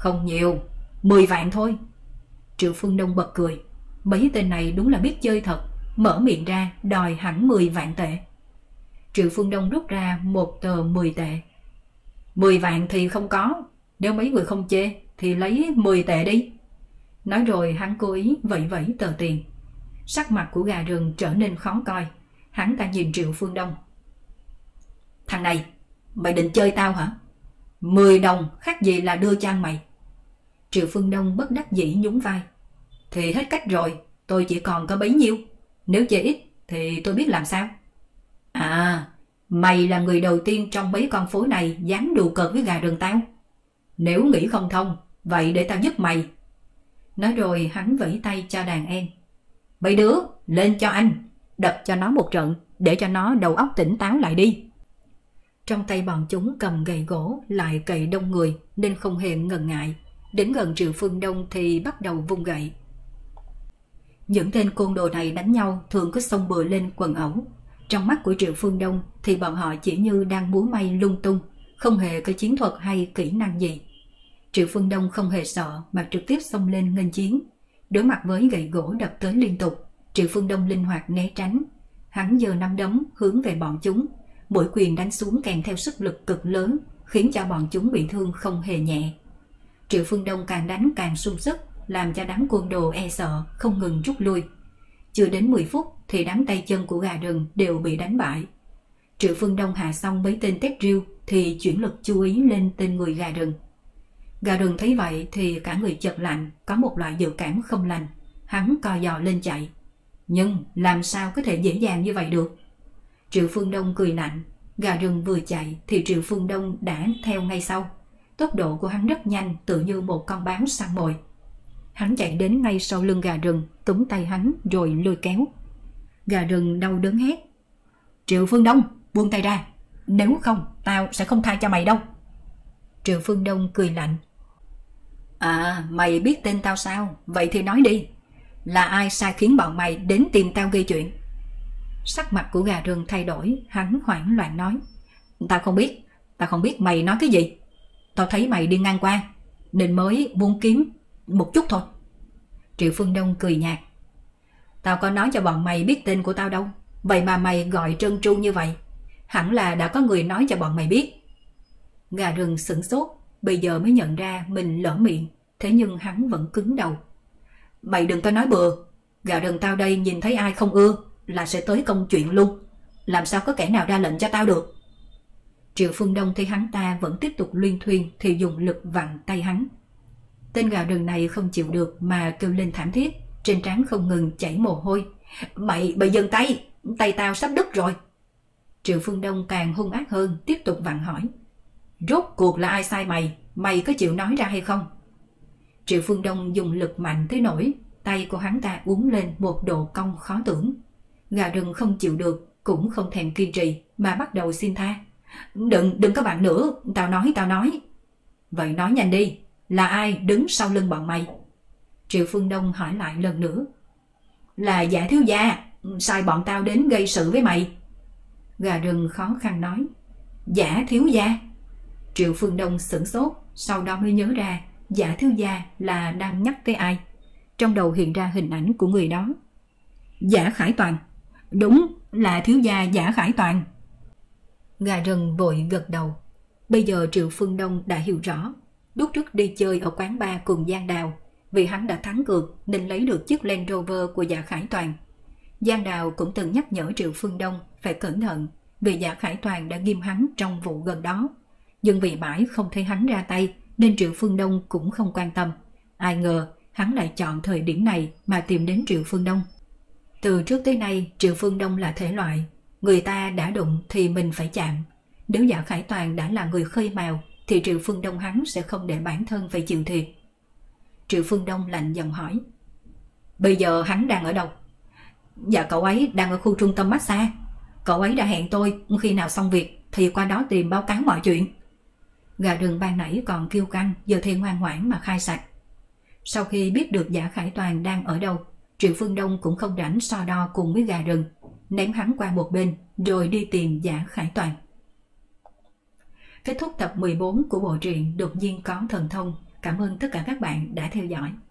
Không nhiều, 10 vạn thôi. Triệu Phương Đông bật cười. Mấy tên này đúng là biết chơi thật, mở miệng ra đòi hẳn 10 vạn tệ. Triệu Phương Đông rút ra một tờ 10 tệ. 10 vạn thì không có, nếu mấy người không chê thì lấy 10 tệ đi. Nói rồi hắn cố ý vẫy vẫy tờ tiền. Sắc mặt của gà rừng trở nên khó coi. Hắn ta nhìn Triệu Phương Đông. Thằng này, mày định chơi tao hả? 10 đồng khác gì là đưa cho ăn mày. Triệu Phương Đông bất đắc dĩ nhún vai. Thì hết cách rồi, tôi chỉ còn có bấy nhiêu. Nếu chơi ít thì tôi biết làm sao. À, mày là người đầu tiên trong mấy con phố này dám đùa cợt với gà rừng tao. Nếu nghĩ không thông, vậy để tao giúp mày. Nói rồi hắn vẫy tay cho đàn em. Mấy đứa, lên cho anh, đập cho nó một trận, để cho nó đầu óc tỉnh táo lại đi. Trong tay bọn chúng cầm gậy gỗ, lại cậy đông người nên không hề ngần ngại. Đến gần Triệu Phương Đông thì bắt đầu vung gậy. Những tên côn đồ này đánh nhau thường cứ xông bừa lên quần ẩu. Trong mắt của Triệu Phương Đông thì bọn họ chỉ như đang múa may lung tung, không hề có chiến thuật hay kỹ năng gì. Triệu Phương Đông không hề sợ mà trực tiếp xông lên nghênh chiến. Đối mặt với gậy gỗ đập tới liên tục, Triệu Phương Đông linh hoạt né tránh. Hắn giơ nắm đấm hướng về bọn chúng, mỗi quyền đánh xuống kèm theo sức lực cực lớn, khiến cho bọn chúng bị thương không hề nhẹ. Triệu Phương Đông càng đánh càng sung sức, làm cho đám côn đồ e sợ không ngừng rút lui. Chưa đến 10 phút thì đám tay chân của gà rừng đều bị đánh bại. Triệu Phương Đông hạ xong mấy tên tét riêu thì chuyển lực chú ý lên tên người gà rừng. Gà rừng thấy vậy thì cả người chợt lạnh, có một loại dự cảm không lành. Hắn co giò lên chạy. Nhưng làm sao có thể dễ dàng như vậy được? Triệu Phương Đông cười lạnh. Gà rừng vừa chạy thì Triệu Phương Đông đã theo ngay sau. Tốc độ của hắn rất nhanh, tự như một con báo săn mồi. Hắn chạy đến ngay sau lưng gà rừng, túm tay hắn rồi lôi kéo. Gà rừng đau đớn hét. Triệu Phương Đông, buông tay ra. Nếu không, tao sẽ không tha cho mày đâu. Triệu Phương Đông cười lạnh. À, mày biết tên tao sao? Vậy thì nói đi. Là ai sai khiến bọn mày đến tìm tao gây chuyện? Sắc mặt của gà rừng thay đổi, hắn hoảng loạn nói. Tao không biết mày nói cái gì. Tao thấy mày đi ngang qua, nên mới muốn kiếm một chút thôi. Triệu Phương Đông cười nhạt. Tao có nói cho bọn mày biết tên của tao đâu. Vậy mà mày gọi trơn tru như vậy. Hẳn là đã có người nói cho bọn mày biết. Gà rừng sửng sốt, bây giờ mới nhận ra mình lỡ miệng. Thế nhưng hắn vẫn cứng đầu. Mày đừng có nói bừa. Gà rừng tao đây nhìn thấy ai không ưa là sẽ tới công chuyện luôn. Làm sao có kẻ nào ra lệnh cho tao được? Triệu Phương Đông thấy hắn ta vẫn tiếp tục luyên thuyên thì dùng lực vặn tay hắn. Tên gà rừng này không chịu được mà kêu lên thảm thiết, trên trán không ngừng chảy mồ hôi. Mày dừng tay, tay tao sắp đứt rồi. Triệu Phương Đông càng hung ác hơn, tiếp tục vặn hỏi. Rốt cuộc là ai sai mày, mày có chịu nói ra hay không? Triệu Phương Đông dùng lực mạnh tới nỗi tay của hắn ta uốn lên một độ cong khó tưởng. Gà rừng không chịu được, cũng không thèm kiên trì mà bắt đầu xin tha. Đừng có vặn nữa, tao nói. Vậy nói nhanh đi, là ai đứng sau lưng bọn mày? Triệu Phương Đông hỏi lại lần nữa. Là Dạ thiếu gia, sai bọn tao đến gây sự với mày. Gà rừng khó khăn nói. Dạ thiếu gia? Triệu Phương Đông sửng sốt, sau đó mới nhớ ra Dạ thiếu gia là đang nhắc tới ai. Trong đầu hiện ra hình ảnh của người đó. Dạ Khải Toàn. Đúng là thiếu gia Dạ Khải Toàn. Gà rừng vội gật đầu. Bây giờ Triệu Phương Đông đã hiểu rõ. Lúc trước đi chơi ở quán bar cùng Giang Đào, vì hắn đã thắng cược nên lấy được chiếc Land Rover của Dạ Khải Toàn. Giang Đào cũng từng nhắc nhở Triệu Phương Đông phải cẩn thận, vì Dạ Khải Toàn đã ghim hắn trong vụ gần đó. Nhưng vì mãi không thấy hắn ra tay nên Triệu Phương Đông cũng không quan tâm. Ai ngờ hắn lại chọn thời điểm này mà tìm đến Triệu Phương Đông. Từ trước tới nay Triệu Phương Đông là thể loại người ta đã đụng thì mình phải chạm. Nếu Dạ Khải Toàn đã là người khơi mào thì Triệu Phương Đông hắn sẽ không để bản thân phải chịu thiệt. Triệu Phương Đông lạnh giọng hỏi. Bây giờ hắn đang ở đâu? Dạ cậu ấy đang ở khu trung tâm massage. Cậu ấy đã hẹn tôi khi nào xong việc thì qua đó tìm báo cáo mọi chuyện. Gà rừng ban nãy còn kiêu căng, giờ thì ngoan ngoãn mà khai sạch. Sau khi biết được Dạ Khải Toàn đang ở đâu, Triệu Phương Đông cũng không rảnh so đo cùng với gà rừng, ném hắn qua một bên rồi đi tìm Dạ Khải Toàn. Kết thúc tập 14 của bộ truyện Đột nhiên có thần thông Cảm ơn tất cả các bạn đã theo dõi.